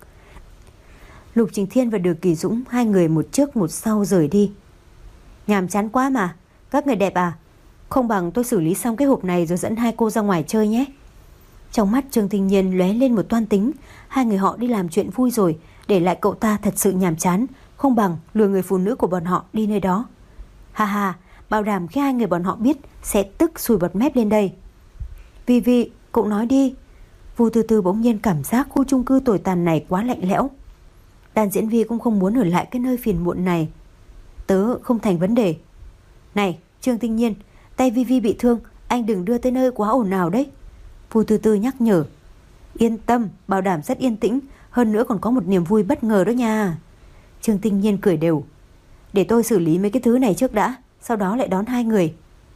Lục Trình Thiên và Đường Kỳ Dũng, hai người một trước một sau rời đi. Nhàm chán quá mà. Các người đẹp à? Không bằng tôi xử lý xong cái hộp này rồi dẫn hai cô ra ngoài chơi nhé. Trong mắt Trương Tinh Nhiên lóe lên một toan tính. Hai người họ đi làm chuyện vui rồi, để lại cậu ta thật sự nhàm chán. Không bằng lừa người phụ nữ của bọn họ đi nơi đó. Ha ha, bảo đảm khi hai người bọn họ biết sẽ tức sùi bọt mép lên đây. Vi Vi, cậu nói đi. Vu Tư Tư bỗng nhiên cảm giác khu chung cư tồi tàn này quá lạnh lẽo. Đàn diễn viên cũng không muốn ở lại cái nơi phiền muộn này. Tớ không thành vấn đề. Này Trương Tinh Nhiên, tay Vi Vi bị thương, anh đừng đưa tới nơi quá ồn ào đấy. Vu Tư Tư nhắc nhở. Yên tâm, bảo đảm rất yên tĩnh. Hơn nữa còn có một niềm vui bất ngờ đó nha. Trương Tinh Nhiên cười đều. Để tôi xử lý mấy cái thứ này trước đã, sau đó lại đón hai người.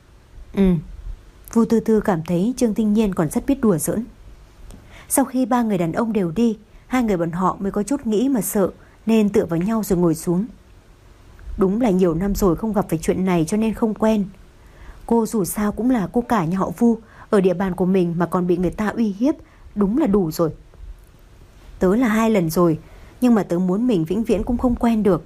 Ừ. Vu Tư Tư cảm thấy Trương Tinh Nhiên còn rất biết đùa giỡn. Sau khi ba người đàn ông đều đi, hai người bọn họ mới có chút nghĩ mà sợ, nên tựa vào nhau rồi ngồi xuống. Đúng là nhiều năm rồi không gặp phải chuyện này cho nên không quen. Cô dù sao cũng là cô cả nhà họ Vu, ở địa bàn của mình mà còn bị người ta uy hiếp, đúng là đủ rồi. Tớ là hai lần rồi, nhưng mà tớ muốn mình vĩnh viễn cũng không quen được.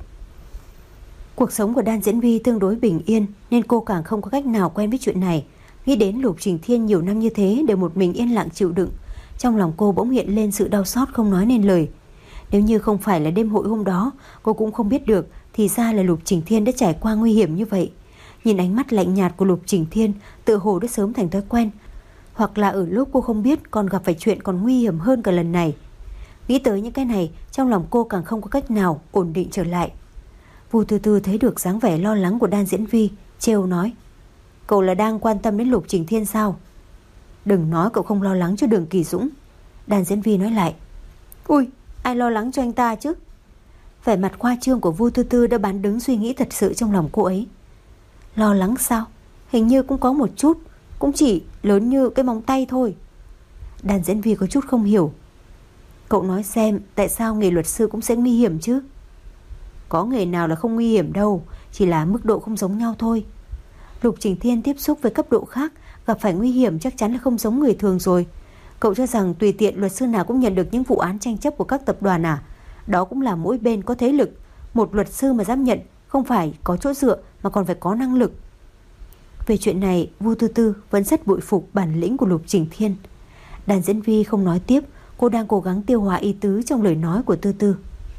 Cuộc sống của Đan Diễn Vi tương đối bình yên, nên cô càng không có cách nào quen với chuyện này. Nghĩ đến Lục Trình Thiên nhiều năm như thế đều một mình yên lặng chịu đựng, trong lòng cô bỗng hiện lên sự đau xót không nói nên lời. Nếu như không phải là đêm hội hôm đó, cô cũng không biết được thì ra là Lục Trình Thiên đã trải qua nguy hiểm như vậy. Nhìn ánh mắt lạnh nhạt của Lục Trình Thiên, tựa hồ đã sớm thành thói quen, hoặc là ở lúc cô không biết còn gặp phải chuyện còn nguy hiểm hơn cả lần này. Nghĩ tới những cái này, trong lòng cô càng không có cách nào ổn định trở lại. Vu Tư Tư thấy được dáng vẻ lo lắng của Đan Diễn Vi, trêu nói. Cậu là đang quan tâm đến Lục Trình Thiên sao? Đừng nói cậu không lo lắng cho Đường Kỳ Dũng. Đan Diễn Vi nói lại. Ui, ai lo lắng cho anh ta chứ? Vẻ mặt khoa trương của Vu Tư Tư đã bán đứng suy nghĩ thật sự trong lòng cô ấy. Lo lắng sao? Hình như cũng có một chút, cũng chỉ lớn như cái móng tay thôi. Đan Diễn Vi có chút không hiểu. Cậu nói xem, tại sao nghề luật sư cũng sẽ nguy hiểm chứ? Có nghề nào là không nguy hiểm đâu, chỉ là mức độ không giống nhau thôi. Lục Trình Thiên tiếp xúc với cấp độ khác, gặp phải nguy hiểm chắc chắn là không giống người thường rồi. Cậu cho rằng tùy tiện luật sư nào cũng nhận được những vụ án tranh chấp của các tập đoàn à? Đó cũng là mỗi bên có thế lực. Một luật sư mà dám nhận không phải có chỗ dựa mà còn phải có năng lực. Về chuyện này, Vu Tư Tư vẫn rất bội phục bản lĩnh của Lục Trình Thiên. Đàn diễn Vi không nói tiếp, cô đang cố gắng tiêu hóa ý tứ trong lời nói của Tư Tư.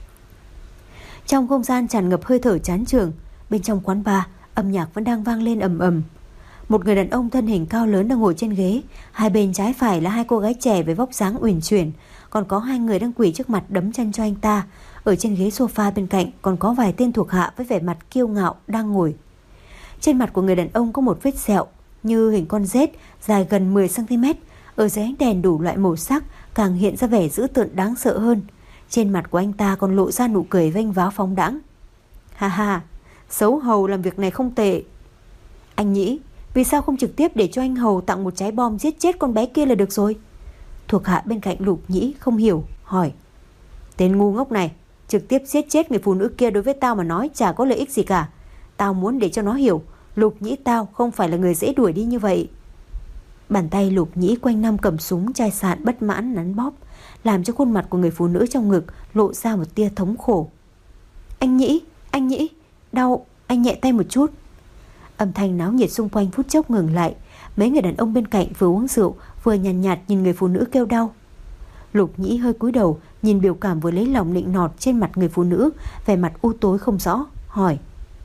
Trong không gian tràn ngập hơi thở chán chường, bên trong quán bar, âm nhạc vẫn đang vang lên ầm ầm. Một người đàn ông thân hình cao lớn đang ngồi trên ghế, hai bên trái phải là hai cô gái trẻ với vóc dáng uyển chuyển, còn có hai người đang quỳ trước mặt đấm chân cho anh ta. Ở trên ghế sofa bên cạnh còn có vài tên thuộc hạ với vẻ mặt kiêu ngạo đang ngồi. Trên mặt của người đàn ông có một vết sẹo như hình con rết dài gần mười xăng ti mét, ở dưới ánh đèn đủ loại màu sắc càng hiện ra vẻ dữ tợn đáng sợ hơn. Trên mặt của anh ta còn lộ ra nụ cười vênh váo phóng đãng. Ha ha, xấu hầu làm việc này không tệ. Anh Nhĩ, vì sao không trực tiếp để cho anh Hầu tặng một trái bom giết chết con bé kia là được rồi? Thuộc hạ bên cạnh Lục Nhĩ không hiểu, hỏi. Tên ngu ngốc này, trực tiếp giết chết người phụ nữ kia đối với tao mà nói chả có lợi ích gì cả. Tao muốn để cho nó hiểu, Lục Nhĩ tao không phải là người dễ đuổi đi như vậy. Bàn tay Lục Nhĩ quanh năm cầm súng chai sạn bất mãn nắn bóp, làm cho khuôn mặt của người phụ nữ trong ngực lộ ra một tia thống khổ. Anh Nhĩ, anh Nhĩ, đau, anh nhẹ tay một chút. Âm thanh náo nhiệt xung quanh phút chốc ngừng lại. Mấy người đàn ông bên cạnh vừa uống rượu vừa nhàn nhạt, nhạt nhìn người phụ nữ kêu đau. Lục Nhĩ hơi cúi đầu nhìn biểu cảm vừa lấy lòng nịnh nọt trên mặt người phụ nữ, vẻ mặt u tối không rõ, hỏi.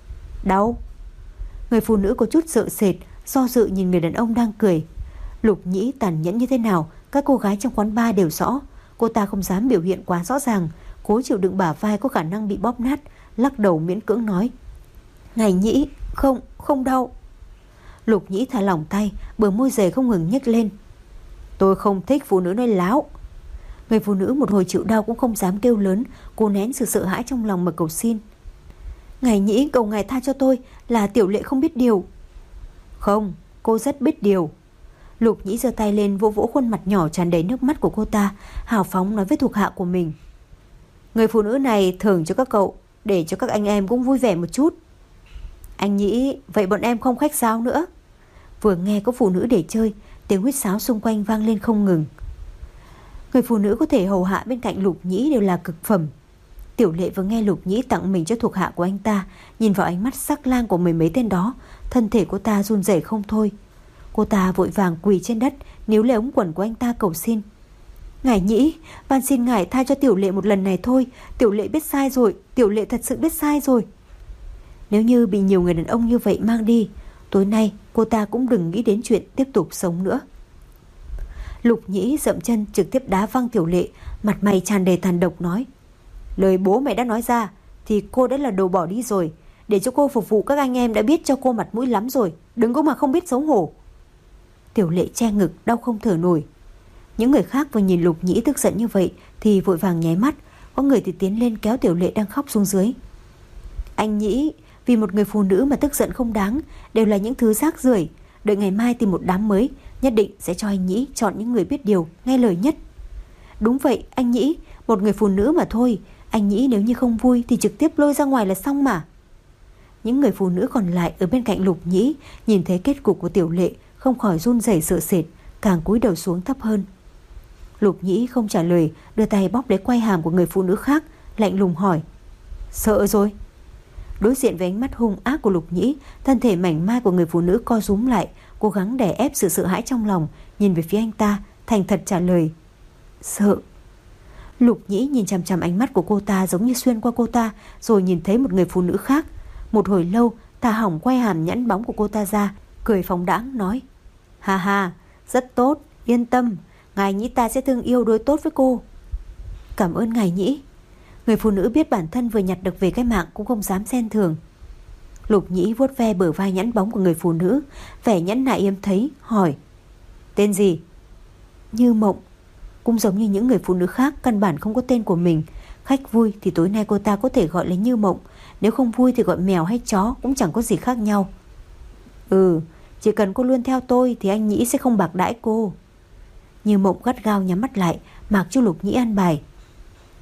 Đau? Người phụ nữ có chút sợ sệt, do dự nhìn người đàn ông đang cười. Lục Nhĩ tàn nhẫn như thế nào các cô gái trong quán bar đều rõ. Cô ta không dám biểu hiện quá rõ ràng, cố chịu đựng bả vai có khả năng bị bóp nát, lắc đầu miễn cưỡng nói. Ngài Nhĩ, không, không đau. Lục Nhĩ thả lỏng tay, bờ môi dày không ngừng nhếch lên. Tôi không thích phụ nữ nói láo. Người phụ nữ một hồi chịu đau cũng không dám kêu lớn, cô nén sự sợ hãi trong lòng mà cầu xin. Ngài Nhĩ, cầu ngài tha cho tôi, là Tiểu Lệ không biết điều. Không, cô rất biết điều. Lục Nhĩ giơ tay lên vỗ vỗ khuôn mặt nhỏ tràn đầy nước mắt của cô ta, hào phóng nói với thuộc hạ của mình. Người phụ nữ này thưởng cho các cậu, để cho các anh em cũng vui vẻ một chút. Anh Nhĩ, vậy bọn em không khách sáo nữa. Vừa nghe có phụ nữ để chơi, tiếng huýt sáo xung quanh vang lên không ngừng. Người phụ nữ có thể hầu hạ bên cạnh Lục Nhĩ đều là cực phẩm. Tiểu Lệ vừa nghe Lục Nhĩ tặng mình cho thuộc hạ của anh ta, nhìn vào ánh mắt sắc lang của mười mấy tên đó, thân thể cô ta run rẩy không thôi. Cô ta vội vàng quỳ trên đất, níu lấy ống quần của anh ta cầu xin. Ngài Nhĩ, van xin ngài tha cho Tiểu Lệ một lần này thôi. Tiểu Lệ biết sai rồi, Tiểu Lệ thật sự biết sai rồi. Nếu như bị nhiều người đàn ông như vậy mang đi, tối nay cô ta cũng đừng nghĩ đến chuyện tiếp tục sống nữa. Lục Nhĩ dậm chân trực tiếp đá văng Tiểu Lệ, mặt mày tràn đầy tàn độc nói. Lời bố mẹ đã nói ra thì cô đã là đồ bỏ đi rồi. Để cho cô phục vụ các anh em đã biết cho cô mặt mũi lắm rồi, đừng có mà không biết xấu hổ. Tiểu Lệ che ngực đau không thở nổi. Những người khác vừa nhìn Lục Nhĩ tức giận như vậy thì vội vàng nháy mắt, có người thì tiến lên kéo Tiểu Lệ đang khóc xuống dưới. Anh Nhĩ, vì một người phụ nữ mà tức giận không đáng, đều là những thứ rác rưởi. Đợi ngày mai tìm một đám mới, nhất định sẽ cho anh Nhĩ chọn những người biết điều, nghe lời nhất. Đúng vậy anh Nhĩ, một người phụ nữ mà thôi. Anh Nhĩ nếu như không vui thì trực tiếp lôi ra ngoài là xong mà. Những người phụ nữ còn lại ở bên cạnh Lục Nhĩ nhìn thấy kết cục của Tiểu Lệ không khỏi run rẩy sợ sệt, càng cúi đầu xuống thấp hơn. Lục Nhĩ không trả lời, đưa tay bóp lấy quai hàm của người phụ nữ khác, lạnh lùng hỏi. Sợ rồi? Đối diện với ánh mắt hung ác của Lục Nhĩ, thân thể mảnh mai của người phụ nữ co rúm lại, cố gắng đè ép sự sợ hãi trong lòng, nhìn về phía anh ta, thành thật trả lời. Sợ. Lục Nhĩ nhìn chằm chằm ánh mắt của cô ta giống như xuyên qua cô ta, rồi nhìn thấy một người phụ nữ khác. Một hồi lâu, thả hỏng quai hàm nhẵn bóng của cô ta ra, cười phóng đãng nói. Ha ha, rất tốt, yên tâm, ngài Nhĩ ta sẽ thương yêu đối tốt với cô. Cảm ơn ngài Nhĩ. Người phụ nữ biết bản thân vừa nhặt được về cái mạng cũng không dám xen thường. Lục Nhĩ vuốt ve bờ vai nhẵn bóng của người phụ nữ, vẻ nhẫn nại yếm thấy, hỏi. Tên gì? Như Mộng. Cũng giống như những người phụ nữ khác, căn bản không có tên của mình. Khách vui thì tối nay cô ta có thể gọi là Như Mộng, nếu không vui thì gọi mèo hay chó cũng chẳng có gì khác nhau. Ừ, chỉ cần cô luôn theo tôi thì anh Nhĩ sẽ không bạc đãi cô. Như Mộng gắt gao nhắm mắt lại, mặc cho Lục Nhĩ an bài.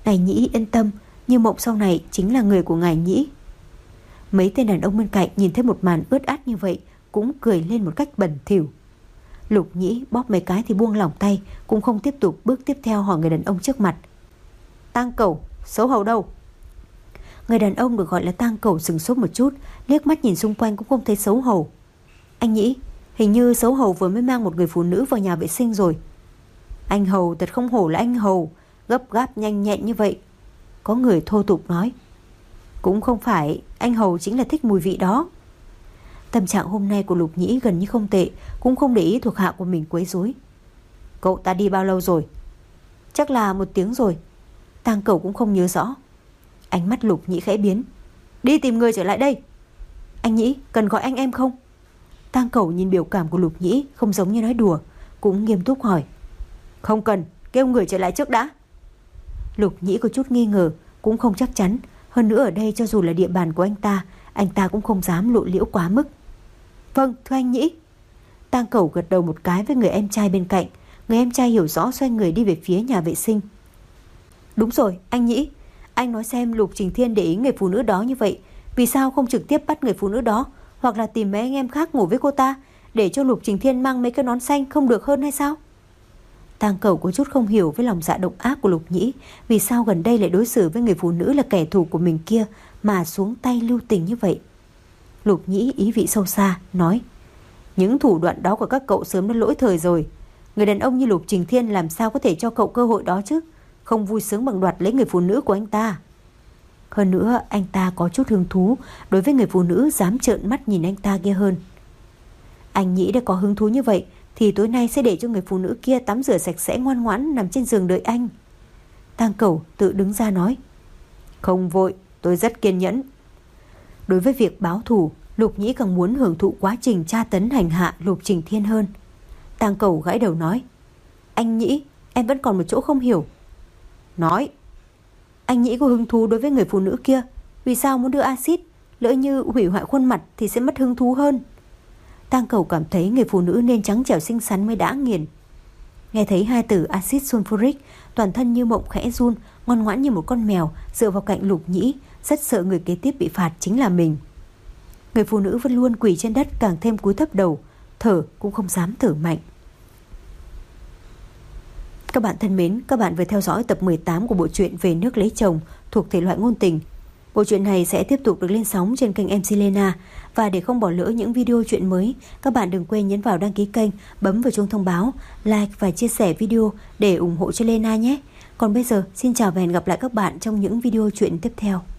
Ngài Nhĩ yên tâm, Như Mộng sau này chính là người của ngài Nhĩ. Mấy tên đàn ông bên cạnh nhìn thấy một màn ướt át như vậy cũng cười lên một cách bẩn thỉu. Lục Nhĩ bóp mấy cái thì buông lỏng tay, cũng không tiếp tục bước tiếp theo hỏi người đàn ông trước mặt. Tang Cẩu, xấu hầu đâu? Người đàn ông được gọi là Tang Cẩu sừng sốt một chút, liếc mắt nhìn xung quanh cũng không thấy xấu hầu. Anh Nhĩ, hình như xấu hầu vừa mới mang một người phụ nữ vào nhà vệ sinh rồi. Anh hầu thật không hổ là anh hầu, gấp gáp nhanh nhẹn như vậy. Có người thô tục nói. Cũng không phải, anh hầu chính là thích mùi vị đó. Tâm trạng hôm nay của Lục Nhĩ gần như không tệ, cũng không để ý thuộc hạ của mình quấy rối. Cậu ta đi bao lâu rồi? Chắc là một tiếng rồi. Tang Cẩu cũng không nhớ rõ. Ánh mắt Lục Nhĩ khẽ biến. Đi tìm người trở lại đây. Anh Nhĩ, cần gọi anh em không? Tang Cẩu nhìn biểu cảm của Lục Nhĩ không giống như nói đùa, cũng nghiêm túc hỏi. Không cần, kêu người trở lại trước đã. Lục Nhĩ có chút nghi ngờ, cũng không chắc chắn. Hơn nữa ở đây cho dù là địa bàn của anh ta, anh ta cũng không dám lộ liễu quá mức. Vâng, thưa anh Nhĩ. Tang Cẩu gật đầu một cái với người em trai bên cạnh. Người em trai hiểu rõ xoay người đi về phía nhà vệ sinh. Đúng rồi, anh Nhĩ, anh nói xem Lục Trình Thiên để ý người phụ nữ đó như vậy, vì sao không trực tiếp bắt người phụ nữ đó, hoặc là tìm mấy anh em khác ngủ với cô ta, để cho Lục Trình Thiên mang mấy cái nón xanh không được hơn hay sao? Tang Cẩu có chút không hiểu với lòng dạ độc ác của Lục Nhĩ, vì sao gần đây lại đối xử với người phụ nữ là kẻ thù của mình kia mà xuống tay lưu tình như vậy. Lục Nhĩ ý vị sâu xa nói, những thủ đoạn đó của các cậu sớm đã lỗi thời rồi. Người đàn ông như Lục Trình Thiên làm sao có thể cho cậu cơ hội đó chứ, không vui sướng bằng đoạt lấy người phụ nữ của anh ta. Hơn nữa anh ta có chút hứng thú đối với người phụ nữ dám trợn mắt nhìn anh ta kia hơn. Anh Nhĩ đã có hứng thú như vậy thì tối nay sẽ để cho người phụ nữ kia tắm rửa sạch sẽ ngoan ngoãn nằm trên giường đợi anh. Tang Cẩu tự đứng ra nói, không vội, tôi rất kiên nhẫn. Đối với việc báo thù, Lục Nhĩ càng muốn hưởng thụ quá trình tra tấn hành hạ Lục Trình Thiên hơn. Tang Cẩu gãi đầu nói, anh Nhĩ, em vẫn còn một chỗ không hiểu. Nói. Anh Nhĩ có hứng thú đối với người phụ nữ kia, vì sao muốn đưa axit? Lỡ như hủy hoại khuôn mặt thì sẽ mất hứng thú hơn. Tang Cẩu cảm thấy người phụ nữ nên trắng trẻo xinh xắn mới đã nghiền. Nghe thấy hai từ axit sulfuric, toàn thân Như Mộng khẽ run, ngoan ngoãn như một con mèo dựa vào cạnh Lục Nhĩ, rất sợ người kế tiếp bị phạt chính là mình. Người phụ nữ vẫn luôn quỳ trên đất càng thêm cúi thấp đầu, thở cũng không dám thở mạnh. Các bạn thân mến, các bạn vừa theo dõi tập mười tám của bộ truyện Về Nước Lấy Chồng thuộc thể loại ngôn tình. Bộ truyện này sẽ tiếp tục được lên sóng trên kênh em xê Lena. Và để không bỏ lỡ những video truyện mới, các bạn đừng quên nhấn vào đăng ký kênh, bấm vào chuông thông báo, like và chia sẻ video để ủng hộ cho Lena nhé. Còn bây giờ, xin chào và hẹn gặp lại các bạn trong những video truyện tiếp theo.